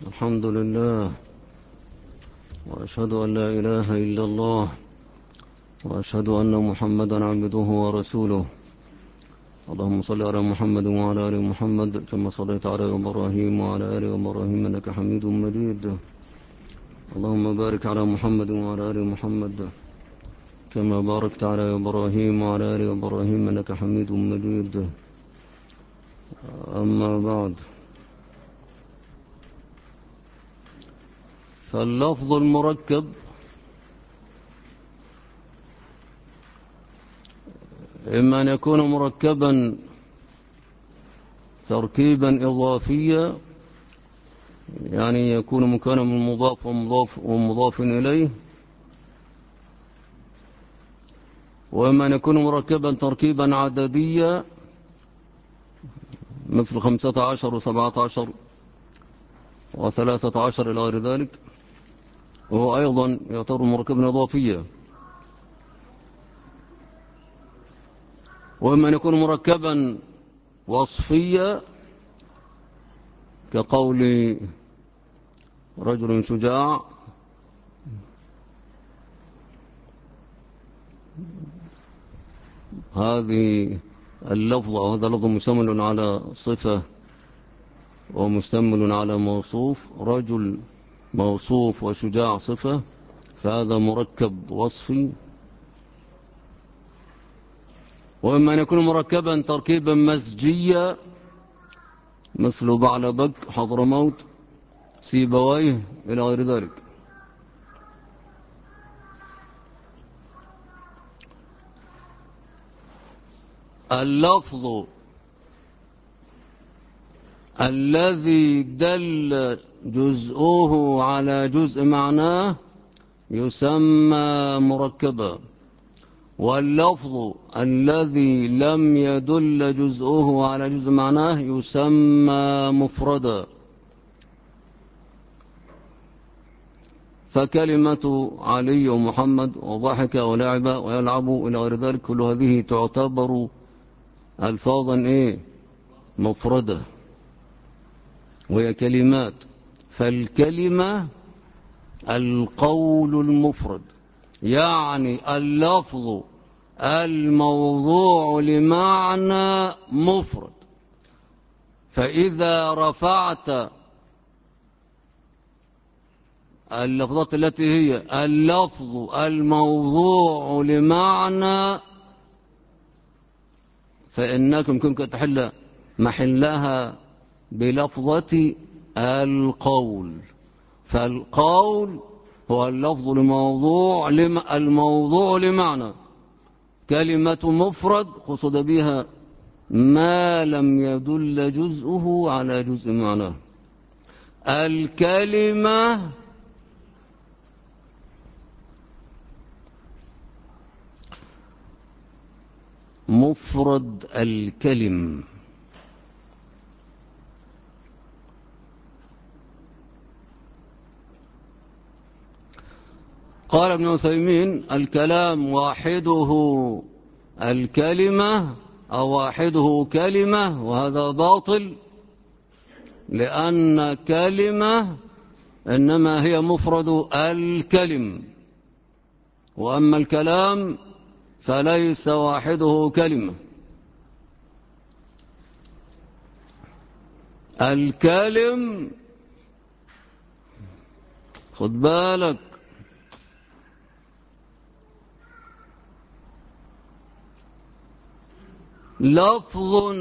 الحمد لله، وأشهد أن لا إله إلا الله، وأشهد أن محمدا عبده ورسوله. اللهم صل على محمد وعلى آل محمد كما صليت على إبراهيم وعلى آل إبراهيم إنك حميد مجيد. اللهم بارك على محمد وعلى آل محمد كما باركت على إبراهيم وعلى آل إبراهيم إنك حميد مجيد. أما بعد، فاللفظ المركب إما أن يكون مركبا تركيبا إضافيا، يعني يكون مكونا من مضاف ومضاف إليه، وإما أن يكون مركبا تركيبا عدديا مثل 15 و17 و13 إلى غير ذلك، وهو أيضا يعتبر مركبا إضافيا. وإما أن يكون مركبا وصفيا كقول رجل شجاع، هذه اللفظة وهذا لفظ مشتمل على صفة ومشتمل على موصوف، رجل موصوف وشجاع صفة، فهذا مركب وصفي. وإما أن يكون مركبا تركيبا مزجيا مثل بعلبك، حضرموت، سيبويه إلى غير ذلك. اللفظ الذي دل جزءه على جزء معناه يسمى مركبا، واللفظ الذي لم يدل جزءه على جزء معناه يسمى مفردا. فكلمة علي ومحمد وضحك ولعب ويلعب إلى غير ذلك، كل هذه تعتبر ألفاظا مفردة، وهي كلمات. فالكلمة القول المفرد، يعني اللفظ الموضوع لمعنى مفرد. فإذا رفعت اللفظات التي هي اللفظ الموضوع لمعنى، فإنك يمكنك تحل محلها بلفظة القول. فالقول هو اللفظ الموضوع لمعنى. كلمة مفرد قصد بها ما لم يدل جزءه على جزء معناه. الكلمة مفرد الكلم. قال ابن عثيمين: الكلام واحده الكلمة أو واحده كلمة، وهذا باطل، لأن كلمة إنما هي مفرد الكلم، وأما الكلام فليس واحده كلمة. الكلم، خد بالك، لفظ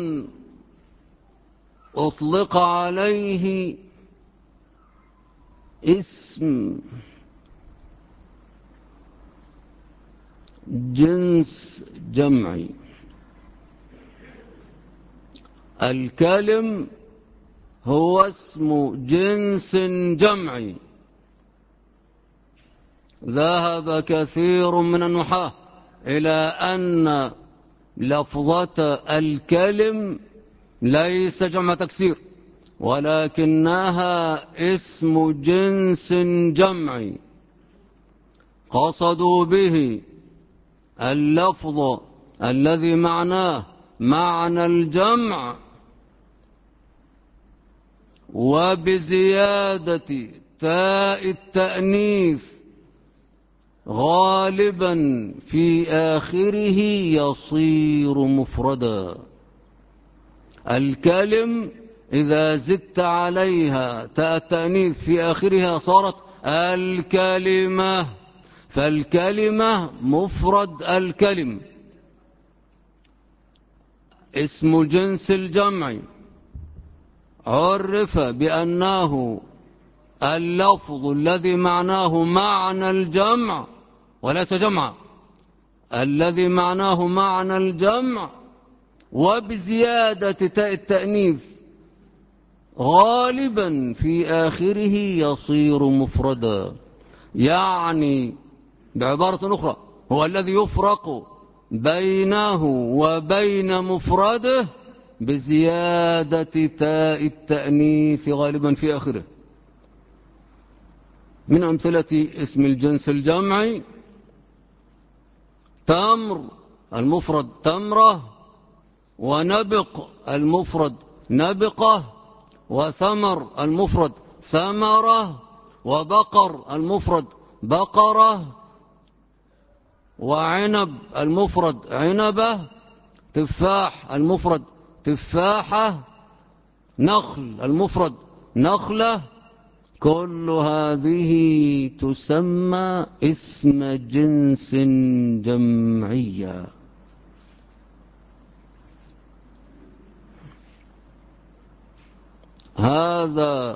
أطلق عليه اسم جنس جمعي. الكلم هو اسم جنس جمعي. ذهب كثير من النحاة إلى أن لفظة الكلم ليس جمع تكسير، ولكنها اسم جنس جمعي، قصدوا به اللفظ الذي معناه معنى الجمع، وبزيادة تاء التأنيث غالبا في آخره يصير مفردا. الكلم إذا زدت عليها تاء التأنيث في آخرها صارت الكلمة، فالكلمة مفرد الكلم. اسم جنس الجمع عرف بأنه اللفظ الذي معناه معنى الجمع وليس جمع، الذي معناه معنى الجمع وبزيادة تاء التأنيث غالبا في آخره يصير مفردا. يعني بعبارة أخرى هو الذي يفرق بينه وبين مفرده بزيادة تاء التأنيث غالبا في آخره. من أمثلة اسم الجنس الجمعي تمر المفرد تمرة، ونبق المفرد نبقة، وثمر المفرد ثمرة، وبقر المفرد بقرة، وعنب المفرد عنبة، تفاح المفرد تفاحة، نخل المفرد نخلة. كل هذه تسمى اسم جنس جمعية. هذا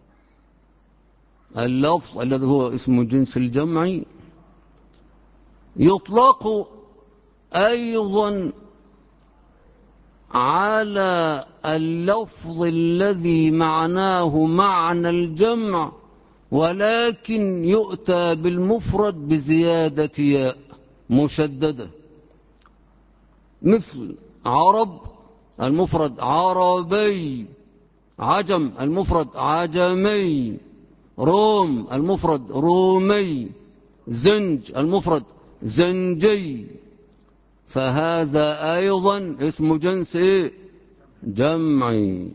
اللفظ الذي هو اسم جنس الجمع يطلق أيضا على اللفظ الذي معناه معنى الجمع ولكن يؤتى بالمفرد بزيادة ياء مشددة، مثل عرب المفرد عربي، عجم المفرد عجمي، روم المفرد رومي، زنج المفرد زنجي. فهذا أيضا اسم جنس جمعي.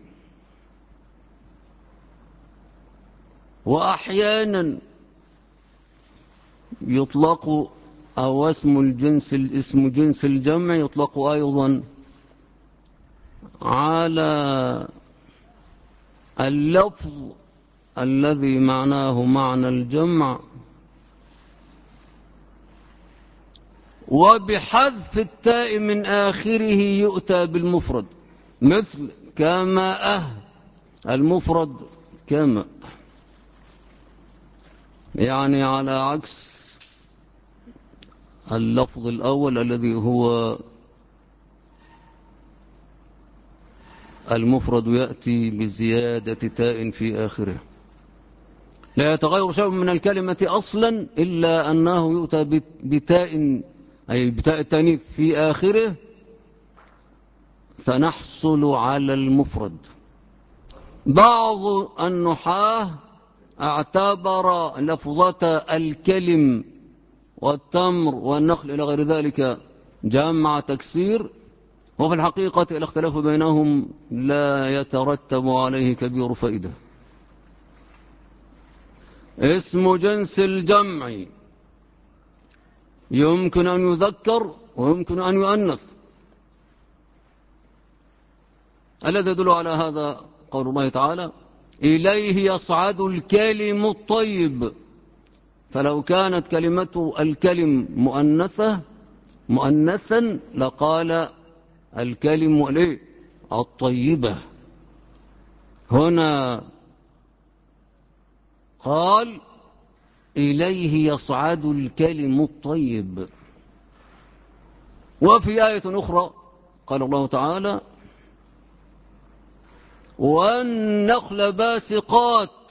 وأحيانا يطلق أو اسم جنس الجمع يطلق أيضا على اللفظ الذي معناه معنى الجمع وبحذف التاء من آخره يؤتى بالمفرد، مثل كماء المفرد كماء، يعني على عكس اللفظ الأول الذي هو المفرد يأتي بزيادة تاء في آخره. لا يتغير شيء من الكلمة أصلا إلا أنه يؤتى بتاء أي بتاء التانيث في آخره فنحصل على المفرد. بعض النحاة اعتبر لفظة الكلم والتمر والنخل إلى غير ذلك جمع تكسير، وفي الحقيقة الاختلاف بينهم لا يترتب عليه كبير فائدة. اسم جنس الجمع يمكن أن يذكر ويمكن أن يؤنث. الذي يدل على هذا قول الله تعالى إليه يصعد الكلم الطيب، فلو كانت كلمة الكلم مؤنثا لقال الكلم الطيبة. هنا قال إليه يصعد الكلم الطيب. وفي آية أخرى قال الله تعالى والنخل باسقات.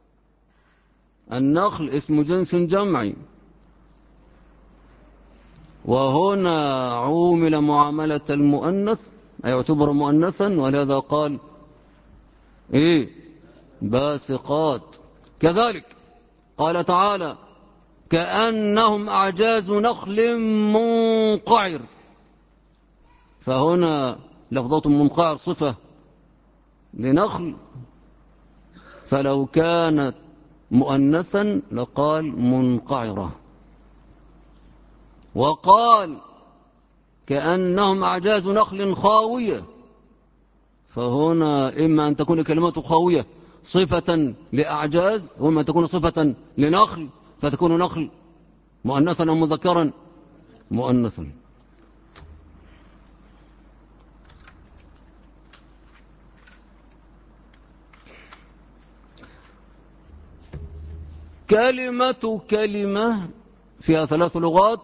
النخل اسم جنس جمعي، وهنا عومل معاملة المؤنث أي يعتبر مؤنثا، ولهذا قال باسقات. كذلك قال تعالى كأنهم أعجاز نخل منقعر، فهنا لفظة منقعر صفة لنخل فلو كانت مؤنثا لقال منقعرة. وقال كأنهم أعجاز نخل خاوية، فهنا إما أن تكون كلمة خاوية صفة لأعجاز، وإما أن تكون صفة لنخل، فتكون نخل مؤنثا أو مذكرا مؤنثا. كلمة فيها 3 لغات: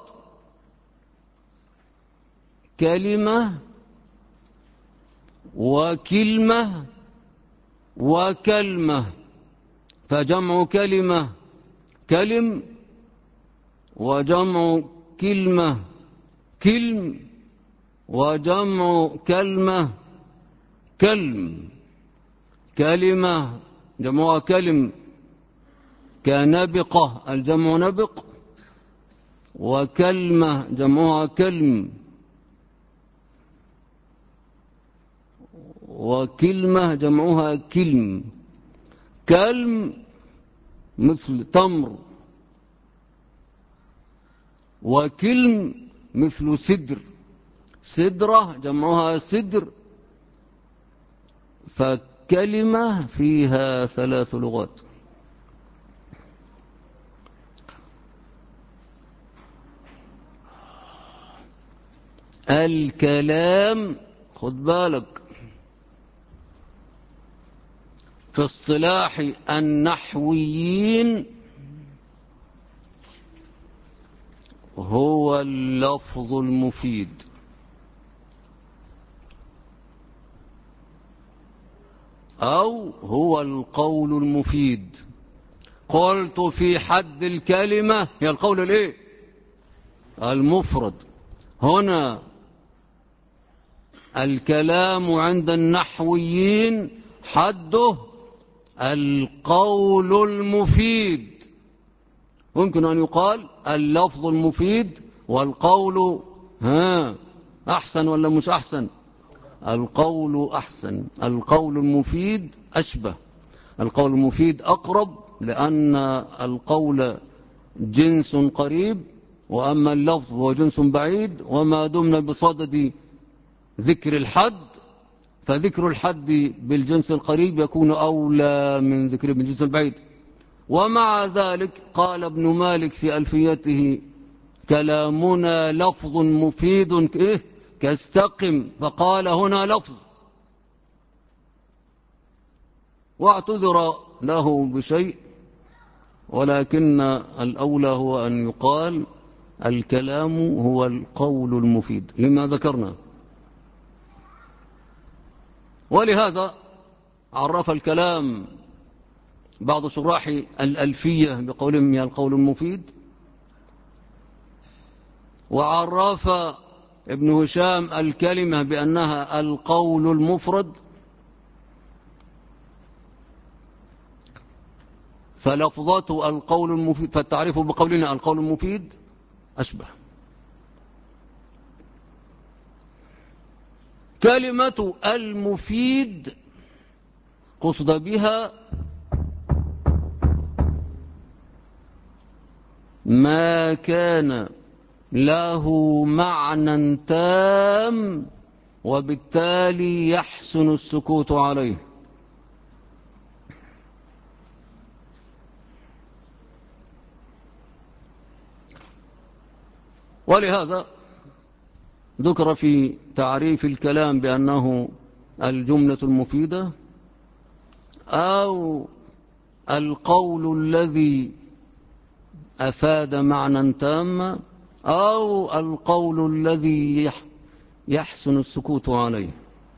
كلمة وكلمة وكلمة. فجمع كلمة كلم، وجمع كلمة كلم، وجمع كلمة كلم. كلمة جمعها كلم كنبقة الجمع نبق، وكلمة جمعها كلم، وكلمة جمعها كلم. كلم مثل تمر، وكلم مثل سدر. سدرة جمعها سدر. فكلمة فيها 3 لغات. الكلام، خد بالك، في اصطلاح النحويين هو اللفظ المفيد، أو هو القول المفيد. قلت في حد الكلمة هي القول الايه؟ المفرد. هنا الكلام عند النحويين حده القول المفيد. ممكن أن يقال اللفظ المفيد والقول أحسن ولا مش أحسن؟ القول أحسن. القول المفيد أشبه، القول المفيد أقرب، لأن القول جنس قريب، وأما اللفظ هو جنس بعيد. وما دمنا بصدد ذكر الحد، فذكر الحد بالجنس القريب يكون أولى من ذكره بالجنس البعيد. ومع ذلك قال ابن مالك في ألفيته: كلامنا لفظ مفيد كاستقم. فقال هنا لفظ، واعتذر له بشيء، ولكن الأولى هو أن يقال الكلام هو القول المفيد لما ذكرنا. ولهذا عرف الكلام بعض شراح الألفية بقولهم هي القول المفيد، وعرف ابن هشام الكلمة بأنها القول المفرد. فلفظة القول المفيد، فالتعريف بقولنا القول المفيد أشبه. كلمة المفيد قصد بها ما كان له معنى تام، وبالتالي يحسن السكوت عليه. ولهذا ذكر في تعريف الكلام بأنه الجملة المفيدة، أو القول الذي أفاد معنى تاما، أو القول الذي يحسن السكوت عليه.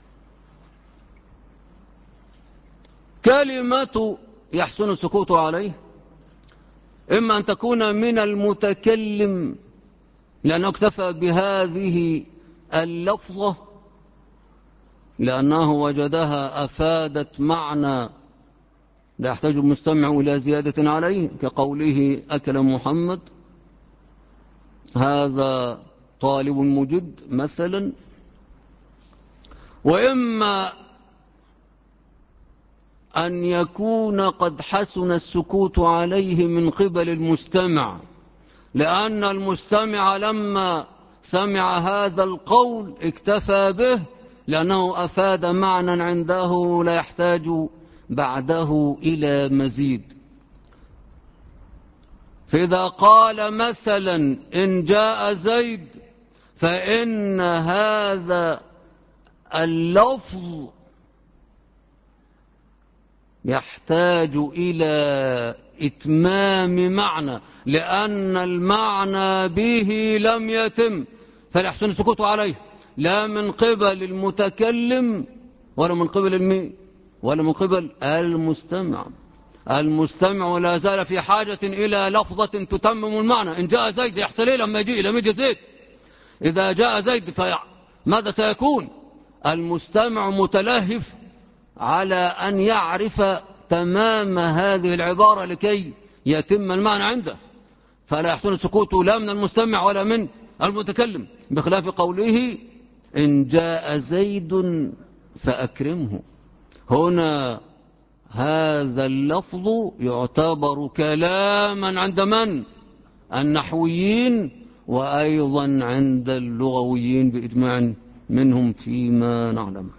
كلمة يحسن السكوت عليه إما أن تكون من المتكلم لأنه اكتفى بهذه اللفظة لأنه وجدها أفادت معنى لا يحتاج المستمع إلى زيادة عليه، كقوله أكل محمد، هذا طالب مجد مثلا. وإما أن يكون قد حسن السكوت عليه من قبل المستمع، لأن المستمع لما سمع هذا القول اكتفى به، لأنه أفاد معنى عنده لا يحتاج بعده إلى مزيد. فإذا قال مثلا إن جاء زيد، فإن هذا اللفظ يحتاج إلى إتمام معنى، لأن المعنى به لم يتم، فلا يحسن السكوت عليه لا من قبل المتكلم ولا من قبل المين ولا من قبل المستمع. المستمع لا زال في حاجة إلى لفظة تتمم المعنى. إن جاء زيد يحصل إيه لما يجي زيد؟ إذا جاء زيد فماذا سيكون؟ المستمع متلهف على أن يعرف تمام هذه العبارة لكي يتم المعنى عنده، فلا يحسن السكوت لا من المستمع ولا من المتكلم، بخلاف قوله إن جاء زيد فأكرمه. هنا هذا اللفظ يعتبر كلاما عند من؟ النحويين، وأيضا عند اللغويين بإجماع منهم فيما نعلم،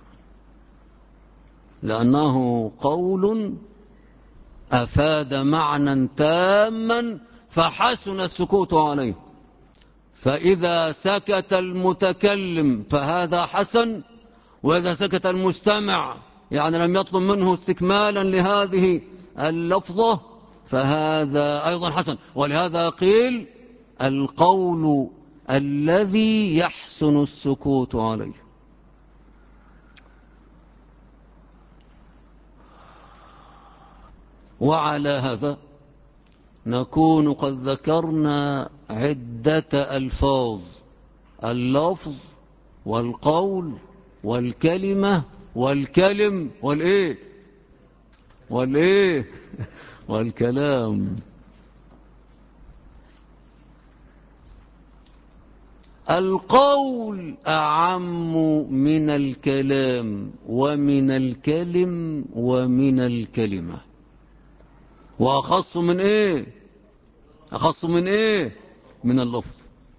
لأنه قول أفاد معنى تاما فحسن السكوت عليه. فإذا سكت المتكلم فهذا حسن، وإذا سكت المستمع يعني لم يطلب منه استكمالا لهذه اللفظة فهذا أيضا حسن. ولهذا قيل القول الذي يحسن السكوت عليه. وعلى هذا نكون قد ذكرنا عدة ألفاظ: اللفظ والقول والكلمة والكلم والكلام. القول أعم من الكلام ومن الكلم ومن الكلمة، وأخص من إيه؟ أخص من إيه؟ من اللفظ.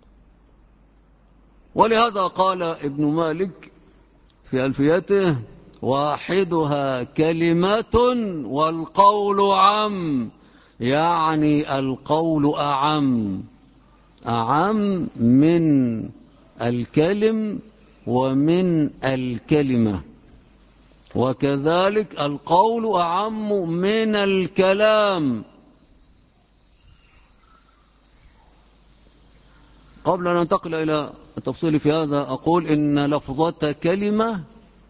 ولهذا قال ابن مالك في ألفيته: واحدها كلمة والقول عم. يعني القول أعم من الكلم ومن الكلمة، وكذلك القول أعم من الكلام. قبل أن ننتقل إلى التفصيل في هذا أقول إن لفظة كلمة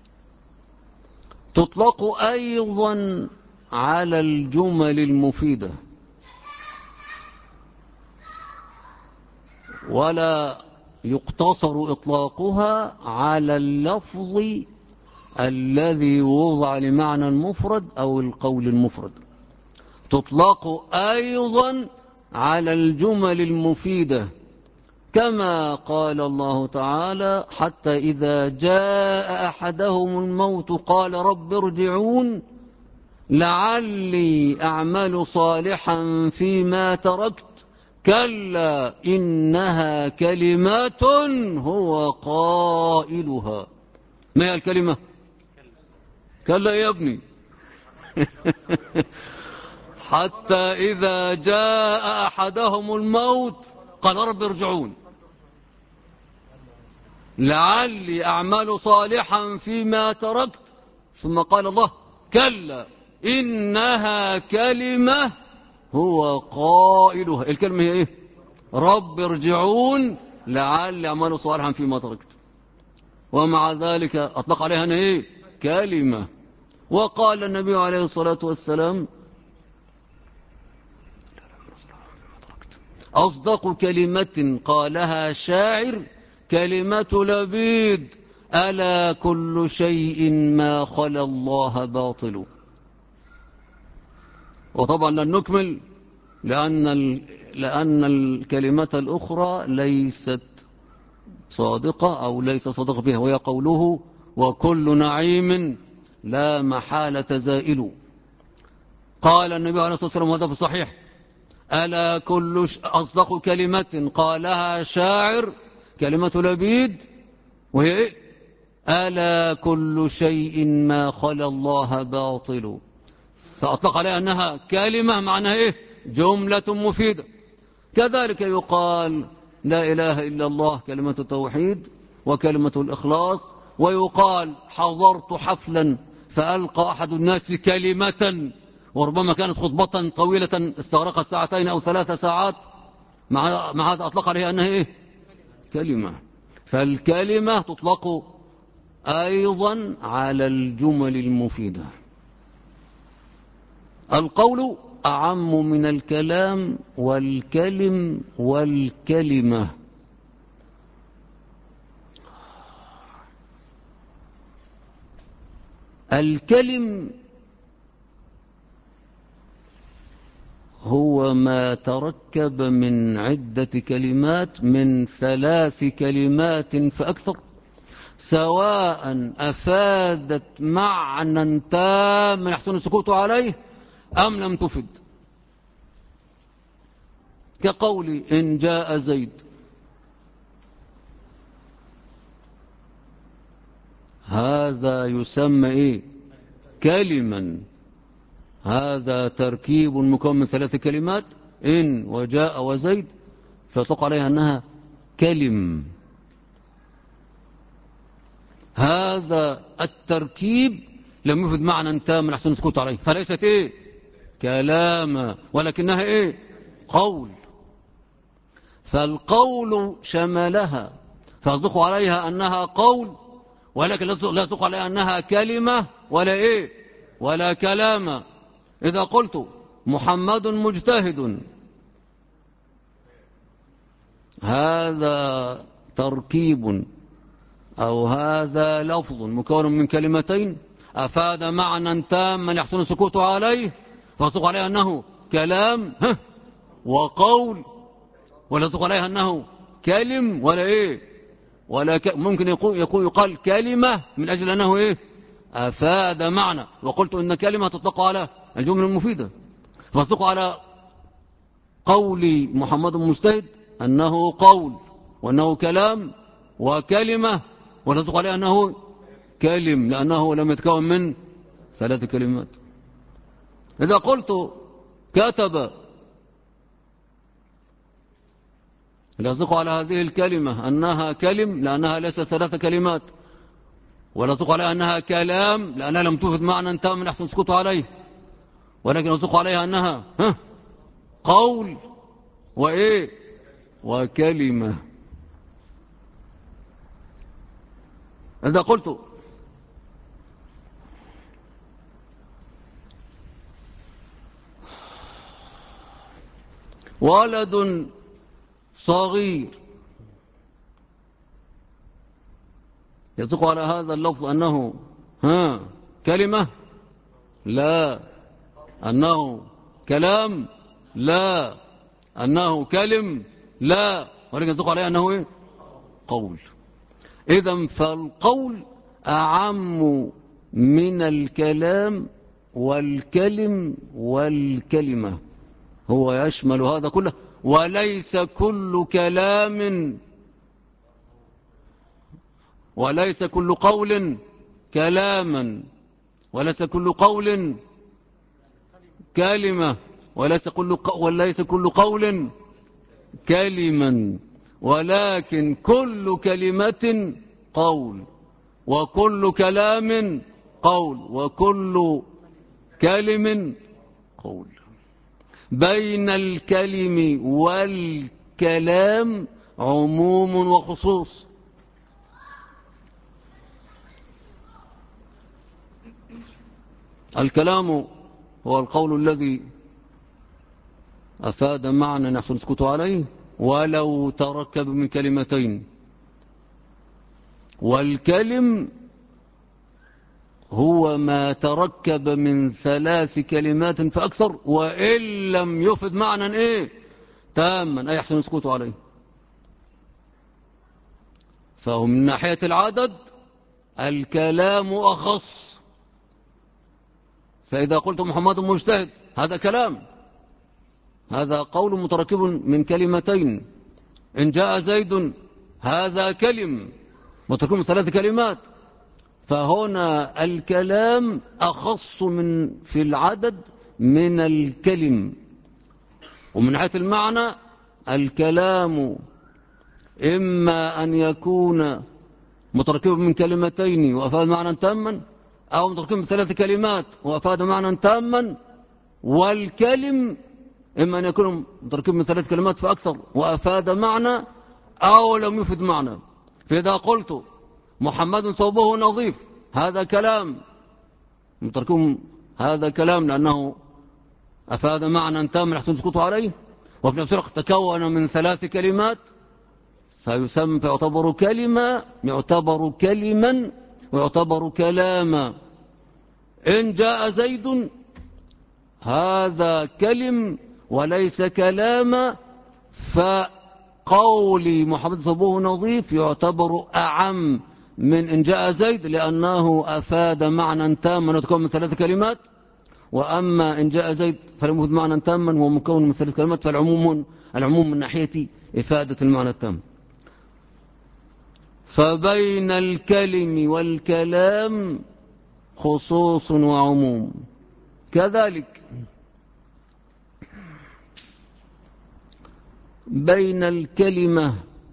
تطلق أيضا على الجمل المفيدة، ولا يقتصر إطلاقها على اللفظ الذي وضع لمعنى المفرد أو القول المفرد، تطلق أيضا على الجمل المفيدة، كما قال الله تعالى: حتى إذا جاء أحدهم الموت قال رب ارجعون لعلي أعمل صالحا فيما تركت كلا إنها كلمات هو قائلها. ما هي الكلمة؟ كلا يا ابني حتى إذا جاء أحدهم الموت قال رب ارجعون لعلي أعمل صالحا فيما تركت، ثم قال الله: كلا إنها كلمة هو قائلها. الكلمة هي إيه؟ رب ارجعون لعلي أعمل صالحا فيما تركت. ومع ذلك أطلق عليها أنها إيه؟ كلمة. وقال النبي عليه الصلاة والسلام: أصدق كلمة قالها شاعر كلمة لبيد: ألا كل شيء ما خلا الله باطل. وطبعا لن نكمل لأن الكلمة الأخرى ليست صادقة أو ليس صادقة فيها، وهي قوله: وكل نعيم لا محالة زائل. قال النبي عليه الصلاة والسلام وهذا في الصحيح: ألا أصدق كلمة قالها شاعر كلمة لبيد، وهي إيه؟ ألا كل شيء ما خلا الله باطل. فأطلق عليها أنها كلمة معناها إيه؟ جملة مفيدة. كذلك يقال لا إله إلا الله كلمة التوحيد وكلمة الإخلاص. ويقال حضرت حفلا فألقى أحد الناس كلمة، وربما كانت خطبة طويلة استغرقت 2 أو 3 ساعات، مع هذا أطلق عليها أنها إيه؟ كلمة. فالكلمة تطلق أيضا على الجمل المفيدة. القول أعم من الكلام والكلم والكلمة. الكلم هو ما تركب من عدة كلمات، من 3 كلمات فأكثر، سواء أفادت معنى تام يحسن السكوت عليه أم لم تفد. كقول إن جاء زيد، هذا يسمى إيه؟ كلما. هذا تركيب مكون من 3 كلمات، إن وجاء وزيد، فيطلق عليها أنها كلم. هذا التركيب لم يفد معنى تام يحسن السكوت عليه، فليست إيه؟ كلاما، ولكنها إيه؟ قول. فالقول شملها، فيصدق عليها أنها قول، ولكن لا يصدق عليها أنها كلمة ولا إيه؟ ولا كلام. إذا قلت محمد مجتهد، هذا تركيب أو هذا لفظ مكون من كلمتين أفاد معنى تاما يحسن السكوت عليه، فيصدق عليها أنه كلام وقول، ولا يصدق عليها أنه كلم ولا إيه؟ ولا ممكن يقال كلمة من أجل أنه إيه؟ أفاد معنى. وقلت إن كلمة تطلق على الجملة المفيدة، فاصدق على قول محمد مجتهد أنه قول وأنه كلام وكلمة، ونصدق عليه أنه كلم لأنه لم يتكون من 3 كلمات. إذا قلت كتب، لأصدق على هذه الكلمة أنها كلم لأنها ليست 3 كلمات، ولا أصدق عليها أنها كلام لأنها لم تفد معنى تام من أحسن سكوت عليه، ولكن أصدق عليها أنها قول وإيه؟ وكلمة. إذا قلت ولد صغير، يصدق على هذا اللفظ أنه كلمة؟ لا. أنه كلام؟ لا. أنه كلم؟ لا. ولكن يصدق عليه أنه إيه؟ قول. إذن فالقول أعم من الكلام والكلم والكلمة، هو يشمل هذا كله. وليس كل كلام وليس كل قول كلاما، وليس كل قول كلمة، وليس كل قول كلما، ولكن كل كلمة قول، وكل كلام قول، وكل كلم قول. بين الكلم والكلام عموم وخصوص. الكلام هو القول الذي أفاد معنى نحن نسكت عليه ولو تركب من كلمتين، والكلم هو ما تركب من 3 كلمات فأكثر وإن لم يفد معنى إيه؟ تاما، أي يحسن السكوت عليه. فهو من ناحية العدد الكلام أخص، فإذا قلت محمد مجتهد هذا كلام، هذا قول متركب من كلمتين. إن جاء زيد هذا كلم متركب من 3 كلمات. فهنا الكلام أخص في العدد من الكلم. ومن ناحية المعنى الكلام إما أن يكون متركب من كلمتين وأفاد معنى تاما، أو متركب من 3 كلمات وأفاد معنى تاما. والكلم إما أن يكون متركب من 3 كلمات فأكثر وأفاد معنى، أو لم يفد معنى. فإذا قلت محمد ثوبه نظيف هذا كلام متركب، هذا كلام لأنه أفاد معنى تاما يحسن سكوت عليه، وفي نفس الوقت تكون من 3 كلمات فيسمى فيعتبر كلمة، يعتبر كلما ويعتبر كلاما. إن جاء زيد هذا كلم وليس كلاما، فقولي محمد ثوبه نظيف يعتبر أعم من إن جاء زيد، لأنه أفاد معنى تاما وتكون من 3 كلمات. وأما إن جاء زيد فلم يفد معنى تاما ومكون من 3 كلمات، فالعموم من ناحية إفادة المعنى التام. فبين الكلم والكلام خصوص وعموم. كذلك بين الكلمة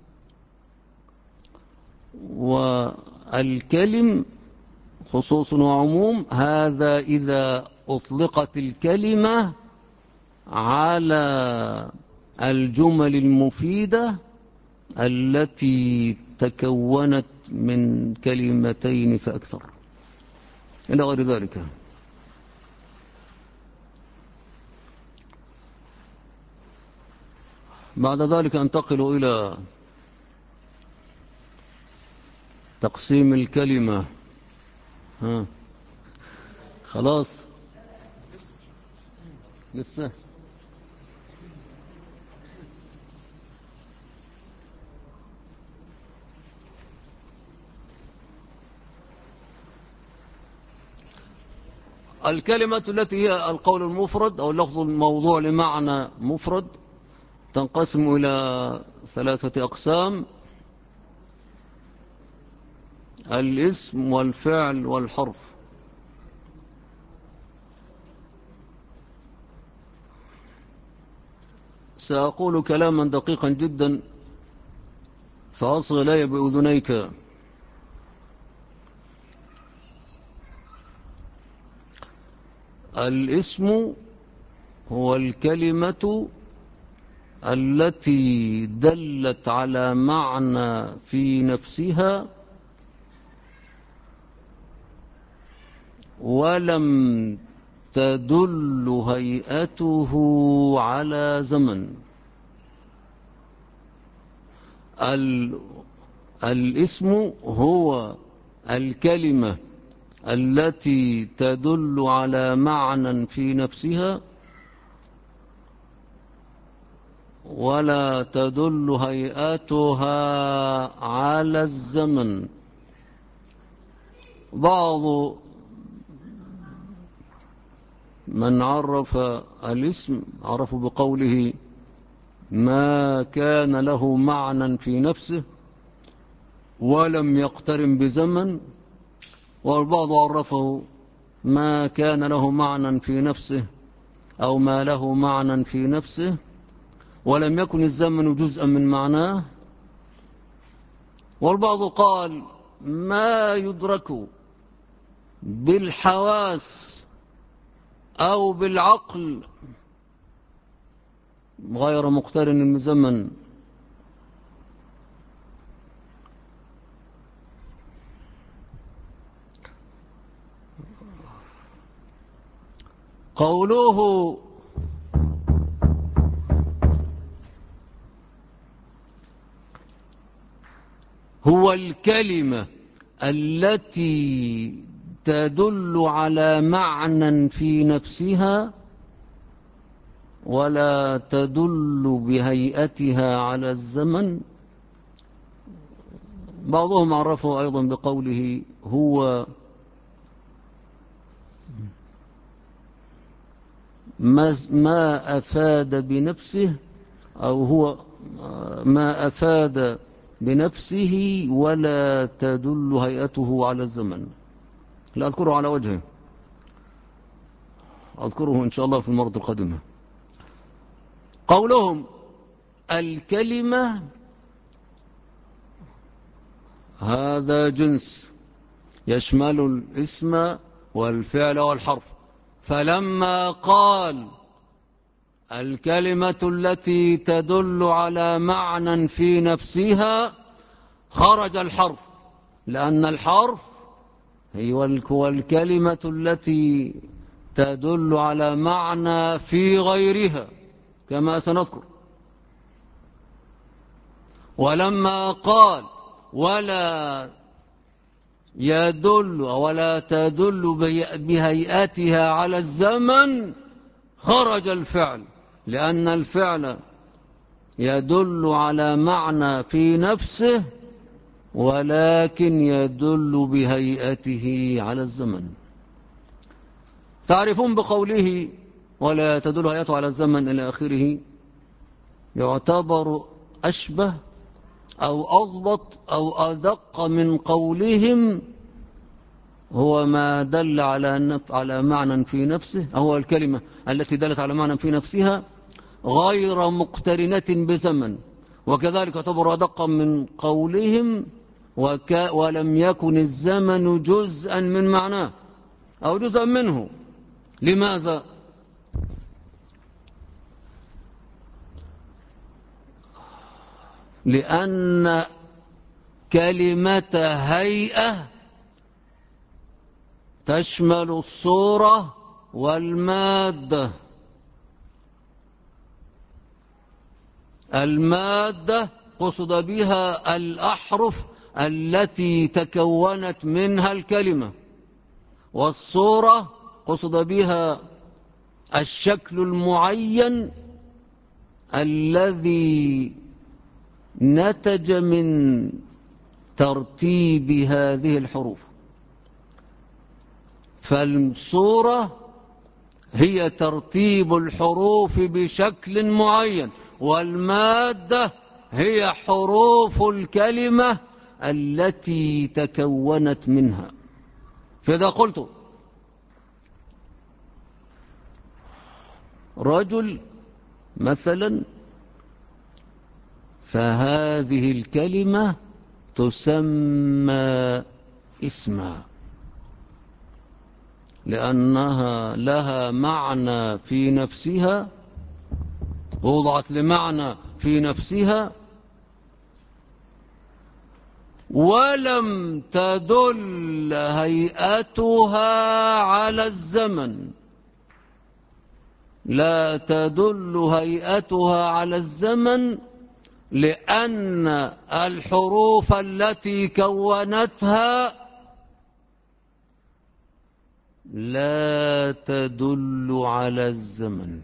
والكلم خصوص وعموم، هذا إذا أطلقت الكلمة على الجمل المفيدة التي تكونت من كلمتين فأكثر إلى غير ذلك. بعد ذلك أنتقل إلى تقسيم الكلمة. خلاص لسه. الكلمة التي هي القول المفرد أو اللفظ الموضوع لمعنى مفرد تنقسم إلى 3 أقسام: الاسم والفعل والحرف. سأقول كلاما دقيقا جدا فأصغ إلي بأذنيك. الاسم هو الكلمة التي دلت على معنى في نفسها ولم تدل هيئته على زمن. الاسم هو الكلمة التي تدل على معنى في نفسها ولا تدل هيئتها على الزمن. بعض من عرف الاسم عرفوا بقوله ما كان له معنى في نفسه ولم يقترن بزمن، والبعض عرفه ما كان له معنى في نفسه أو ما له معنى في نفسه ولم يكن الزمن جزءا من معناه، والبعض قال ما يدرك بالحواس أو بالعقل غير مقترن بزمن. قوله هو الكلمة التي تدل على معنى في نفسها ولا تدل بهيئتها على الزمن. بعضهم عرفه أيضا بقوله هو ما أفاد بنفسه، أو هو ما أفاد بنفسه ولا تدل هيئته على الزمن. لا أذكره على وجهه، أذكره إن شاء الله في المرة القادمة. قولهم الكلمة هذا جنس يشمل الاسم والفعل والحرف، فلما قال الكلمة التي تدل على معنى في نفسها خرج الحرف، لأن الحرف هو الكلمة التي تدل على معنى في غيرها كما سنذكر. ولما قال ولا يدل ولا تدل بهيئتها على الزمن خرج الفعل، لأن الفعل يدل على معنى في نفسه ولكن يدل بهيئته على الزمن. تعرفون بقوله ولا تدل هيئته على الزمن إلى آخره يعتبر أشبه أو أضبط أو أدق من قولهم هو ما دل على معنى في نفسه، هو الكلمة التي دلت على معنى في نفسها غير مقترنة بزمن، وكذلك يعتبر أدق من قولهم ولم يكن الزمن جزءا من معناه أو جزءا منه. لماذا؟ لأن كلمة هيئة تشمل الصورة والمادة. المادة قصد بها الأحرف التي تكونت منها الكلمة، والصورة قصد بها الشكل المعين الذي نتج من ترتيب هذه الحروف. فالصورة هي ترتيب الحروف بشكل معين، والمادة هي حروف الكلمة التي تكونت منها. فإذا قلت رجل مثلا فهذه الكلمة تسمى اسما، لأنها لها معنى في نفسها، وضعت لمعنى في نفسها، ولم تدل هيئتها على الزمن. لا تدل هيئتها على الزمن لأن الحروف التي كونتها لا تدل على الزمن.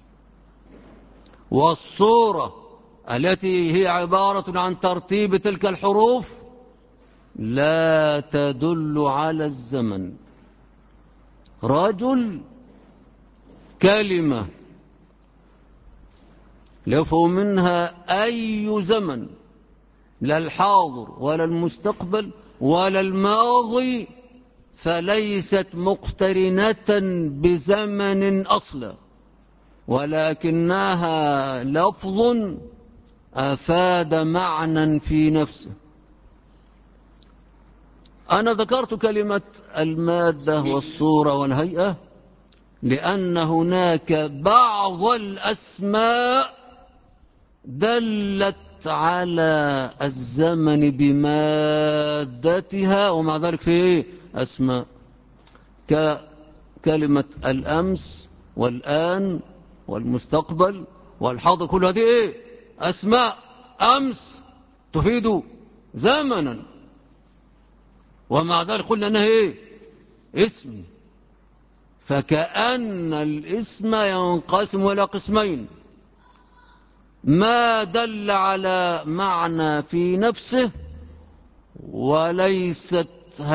والصورة التي هي عبارة عن ترتيب تلك الحروف لا تدل على الزمن. رجل كلمة يفهم منها أي زمن، لا الحاضر ولا المستقبل ولا الماضي، فليست مقترنة بزمن أصلا، ولكنها لفظ أفاد معنى في نفسه. أنا ذكرت كلمة المادة والصورة والهيئة لأن هناك بعض الأسماء دلت على الزمن بمادتها، ومع ذلك في أسماء ككلمة الأمس والآن والمستقبل والحاضر، كل هذه أسماء. أمس تفيد زمنا، ومع ذلك قلنا أنها اسم. فكأن الاسم ينقسم إلى قسمين: ما دل على معنى في نفسه وليست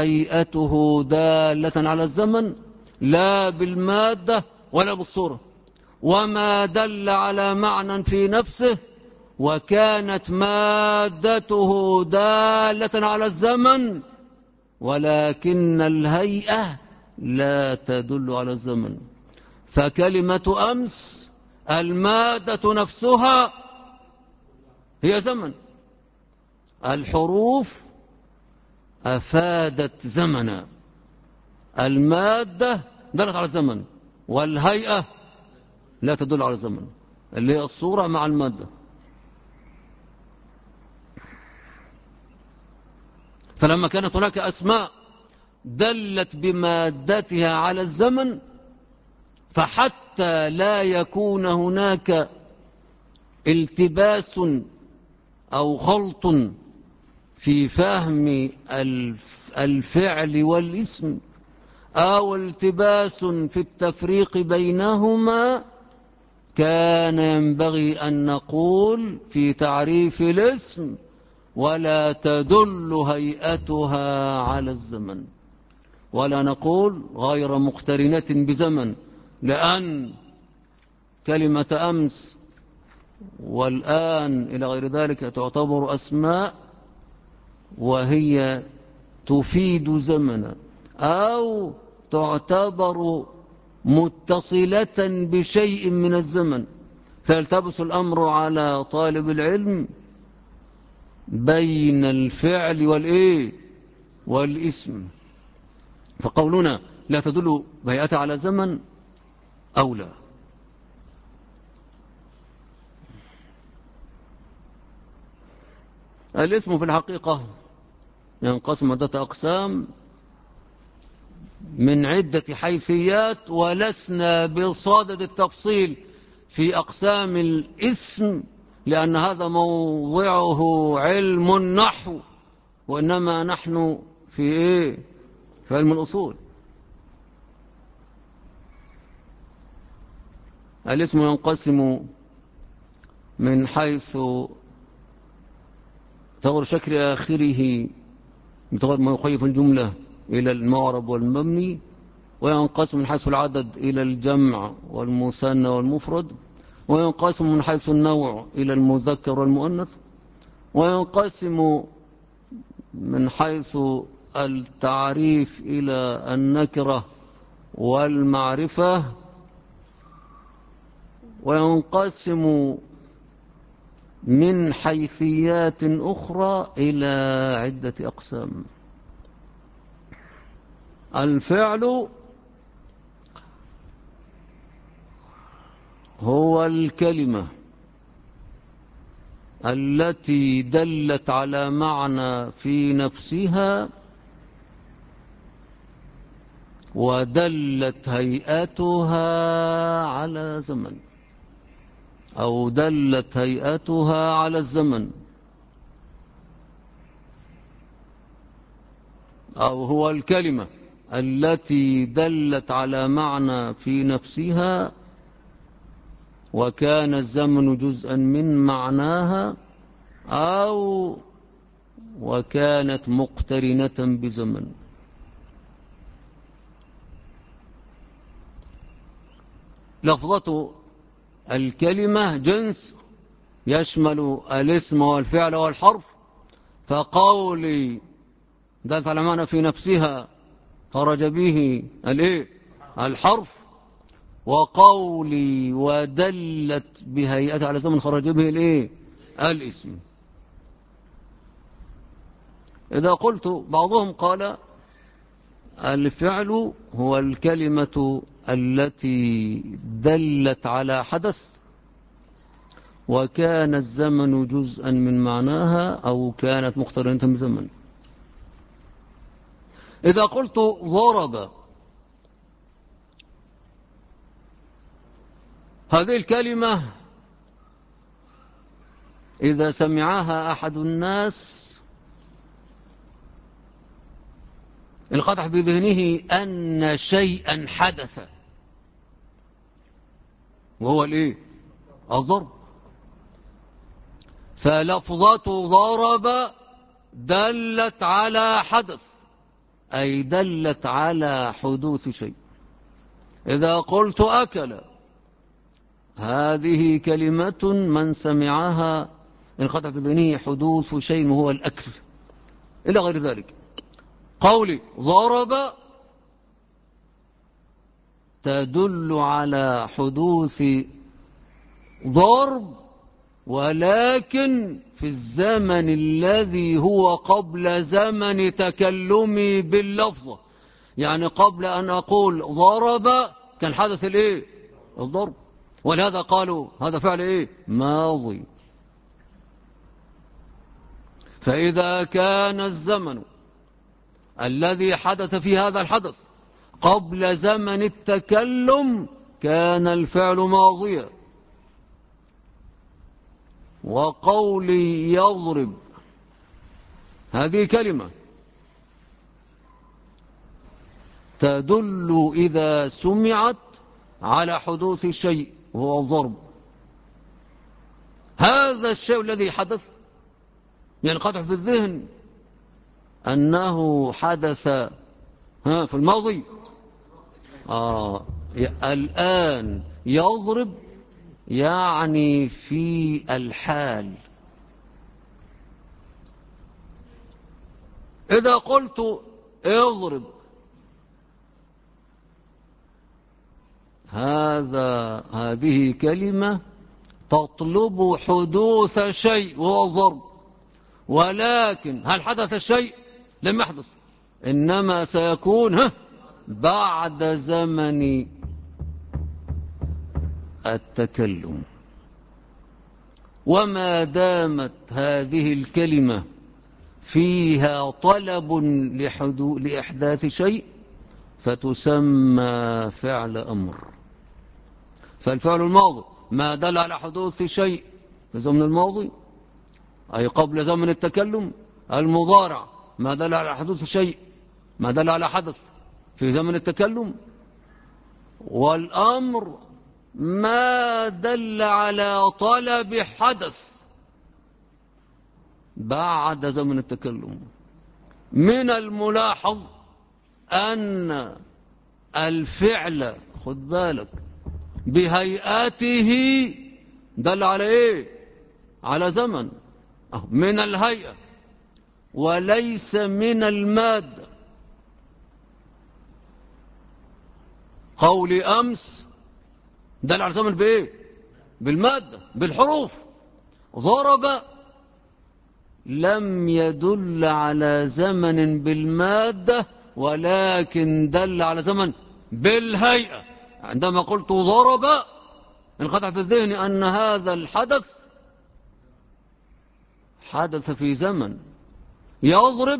هيئته دالة على الزمن، لا بالمادة ولا بالصورة. وما دل على معنى في نفسه وكانت مادته دالة على الزمن، ولكن الهيئة لا تدل على الزمن. فكلمة أمس المادة نفسها هي زمن، الحروف أفادت زمنا، المادة دلت على الزمن، والهيئة لا تدل على الزمن، اللي هي الصورة مع المادة. فلما كانت هناك أسماء دلت بمادتها على الزمن، فحتى لا يكون هناك التباس أو خلط في فهم الفعل والاسم أو التباس في التفريق بينهما، كان ينبغي أن نقول في تعريف الاسم: ولا تدل هيئتها على الزمن، ولا نقول غير مقترنة بزمن، لأن كلمة أمس والآن إلى غير ذلك تعتبر أسماء وهي تفيد زمنا، أو تعتبر متصلة بشيء من الزمن، فيلتبس الأمر على طالب العلم بين الفعل والاسم. فقولنا لا تدل هيئتها على زمن أولى. الاسم في الحقيقة ينقسم عدة أقسام من عدة حيثيات، ولسنا بصدد التفصيل في أقسام الاسم، لأن هذا موضعه علم النحو، وإنما نحن في علم الأصول. الاسم ينقسم من حيث تغير شكل آخره بتغير ما يخيف الجملة إلى المعرب والمبني، وينقسم من حيث العدد إلى الجمع والمثنى والمفرد، وينقسم من حيث النوع إلى المذكر والمؤنث، وينقسم من حيث التعريف إلى النكرة والمعرفة، وينقسم من حيثيات أخرى إلى عدة أقسام. الفعل هو الكلمة التي دلت على معنى في نفسها ودلت هيئتها على زمن، أو دلت هيئتها على الزمن، أو هو الكلمة التي دلت على معنى في نفسها وكان الزمن جزءا من معناها، أو وكانت مقترنة بزمن. لفظة الكلمة جنس يشمل الاسم والفعل والحرف، فقولي دلت على معنى في نفسها خرج به الحرف، وقولي ودلت بهيئتها على زمن خرج به الاسم. إذا قلت بعضهم قال الفعل هو الكلمة التي دلت على حدث وكان الزمن جزءا من معناها أو كانت مقترنة بزمن. إذا قلت ضرب، هذه الكلمة إذا سمعها أحد الناس انقطع بذهنه أن شيئا حدث، وهو الضرب. فلفظة ضرب دلت على حدث، أي دلت على حدوث شيء. إذا قلت أكل هذه كلمة من سمعها انقطع في ذهنه حدوث شيء وهو الأكل إلى غير ذلك. قولي ضرب تدل على حدوث ضرب، ولكن في الزمن الذي هو قبل زمن تكلمي باللفظ. يعني قبل أن أقول ضرب كان حدث الإيه؟ الضرب. ولهذا قالوا هذا فعل إيه؟ ماضي. فإذا كان الزمن الذي حدث في هذا الحدث قبل زمن التكلم كان الفعل ماضيا. وقولي يضرب هذه كلمة تدل إذا سمعت على حدوث شيء وهو الضرب. هذا الشيء الذي حدث ينقطع في الذهن أنه حدث في الماضي. الآن يضرب يعني في الحال. إذا قلت اضرب هذه كلمة تطلب حدوث شيء وهو الضرب، ولكن هل حدث الشيء؟ لم يحدث، إنما سيكون بعد زمن التكلم. وما دامت هذه الكلمة فيها طلب لإحداث شيء فتسمى فعل أمر. فالفعل الماضي ما دل على حدوث شيء في زمن الماضي أي قبل زمن التكلم. المضارع ما دل على حدوث شيء، ما دل على حدث في زمن التكلم. والأمر ما دل على طلب حدث بعد زمن التكلم. من الملاحظ أن الفعل خد بالك بهيئته دل على إيه؟ على زمن، من الهيئة وليس من المادة. قولي أمس دل على زمن بإيه؟ بالمادة بالحروف. ضرب لم يدل على زمن بالمادة ولكن دل على زمن بالهيئة. عندما قلت ضرب انقطع في الذهن أن هذا الحدث حدث في زمن. يضرب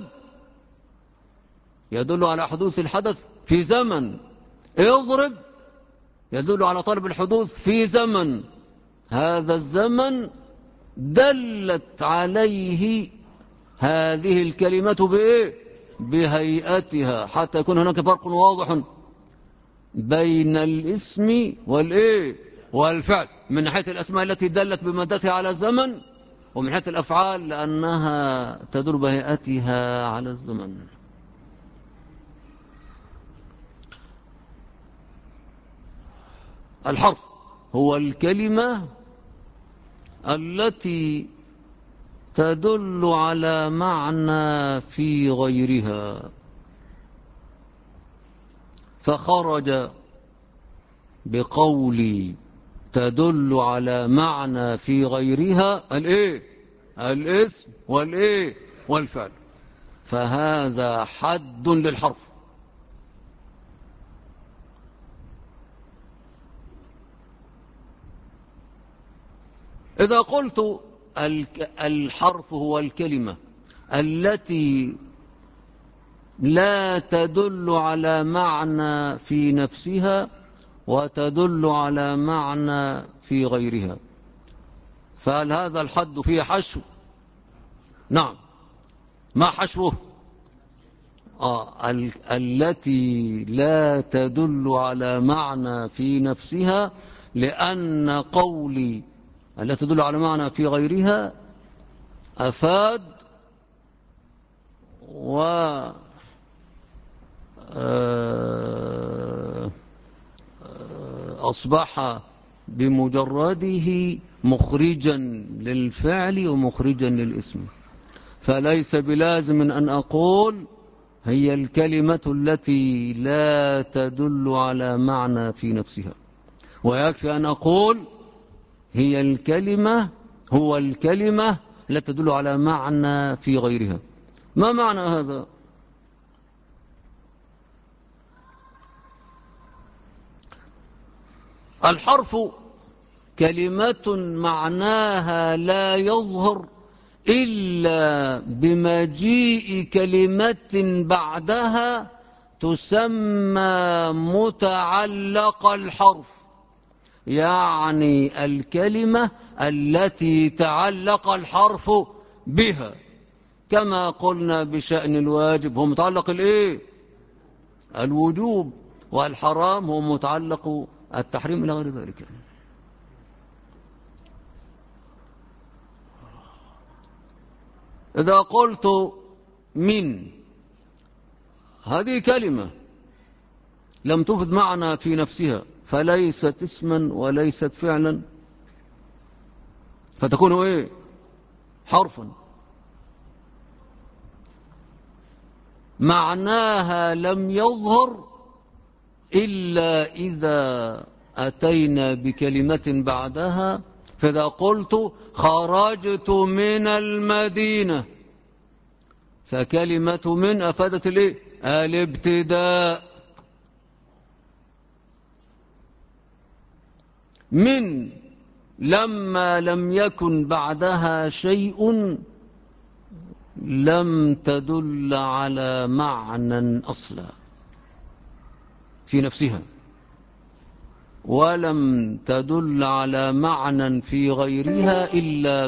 يدل على حدوث الحدث في زمن. يضرب يدل على طلب الحدوث في زمن. هذا الزمن دلت عليه هذه الكلمة بإيه؟ بهيئتها، حتى يكون هناك فرق واضح بين الاسم والإيه؟ والفعل، من ناحية الأسماء التي دلت بمادتها على الزمن، ومن ناحية الأفعال لأنها تدل بهيئتها على الزمن. الحرف هو الكلمة التي تدل على معنى في غيرها، فخرج بقولي تدل على معنى في غيرها الايه؟ الاسم والايه؟ والفعل. فهذا حد للحرف. إذا قلت الحرف هو الكلمة التي لا تدل على معنى في نفسها وتدل على معنى في غيرها، فهل هذا الحد فيه حشو؟ نعم. ما حشوه؟ التي لا تدل على معنى في نفسها، لأن قولي التي تدل على معنى في غيرها أفاد أصبح بمجرده مخرجا للفعل ومخرجا للاسم، فليس بلازم أن أقول هي الكلمة التي لا تدل على معنى في نفسها، ويكفي أن أقول هي الكلمة هو الكلمة لا تدل على معنى في غيرها. ما معنى هذا؟ الحرف كلمة معناها لا يظهر إلا بمجيء كلمة بعدها تسمى متعلق الحرف، يعني الكلمة التي تعلق الحرف بها، كما قلنا بشأن الواجب هو متعلق الايه؟ الوجوب، والحرام هو متعلق التحريم إلى غير ذلك. إذا قلت من، هذه كلمة لم تفد معنى في نفسها، فليست اسما وليست فعلا، فتكون ايه؟ حرفا. معناها لم يظهر إلا إذا أتينا بكلمة بعدها، فإذا قلت خرجت من المدينة، فكلمة من أفادت الايه؟ الابتداء. من لما لم يكن بعدها شيء لم تدل على معنى أصلا في نفسها، ولم تدل على معنى في غيرها إلا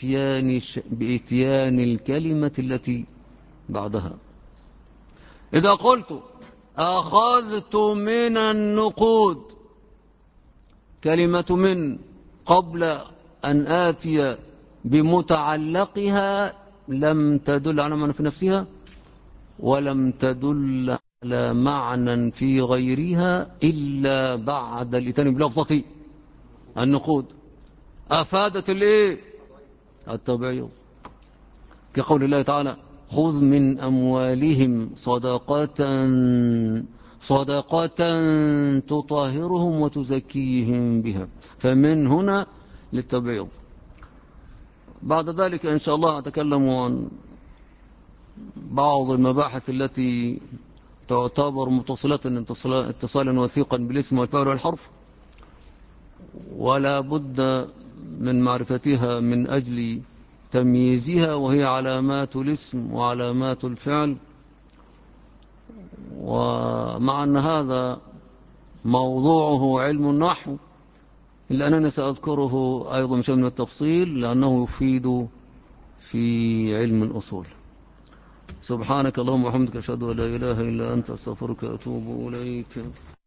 بإتيان الكلمة التي بعدها. إذا قلت أخذت من النقود، كلمة من قبل أن آتي بمتعلقها لم تدل على معنى في نفسها، ولم تدل على معنى في غيرها إلا بعد الإتيان بلفظة النقود، أفادت الايه؟ التبعيض، كقول الله تعالى خذ من أموالهم صدقة تطهرهم وتزكيهم بها، فمن هنا للتبعيض. بعد ذلك إن شاء الله أتكلم عن بعض المباحث التي تعتبر متصلة اتصالا وثيقا بالاسم والفعل والحرف، ولا بد من معرفتها من أجل تمييزها، وهي علامات الاسم وعلامات الفعل. ومع أن هذا موضوعه علم النحو، إلا أنني سأذكره أيضا من شأن التفصيل لأنه يفيد في علم الأصول. سبحانك اللهم وبحمدك أشهد أن لا إله إلا أنت أستغفرك وأتوب إليك.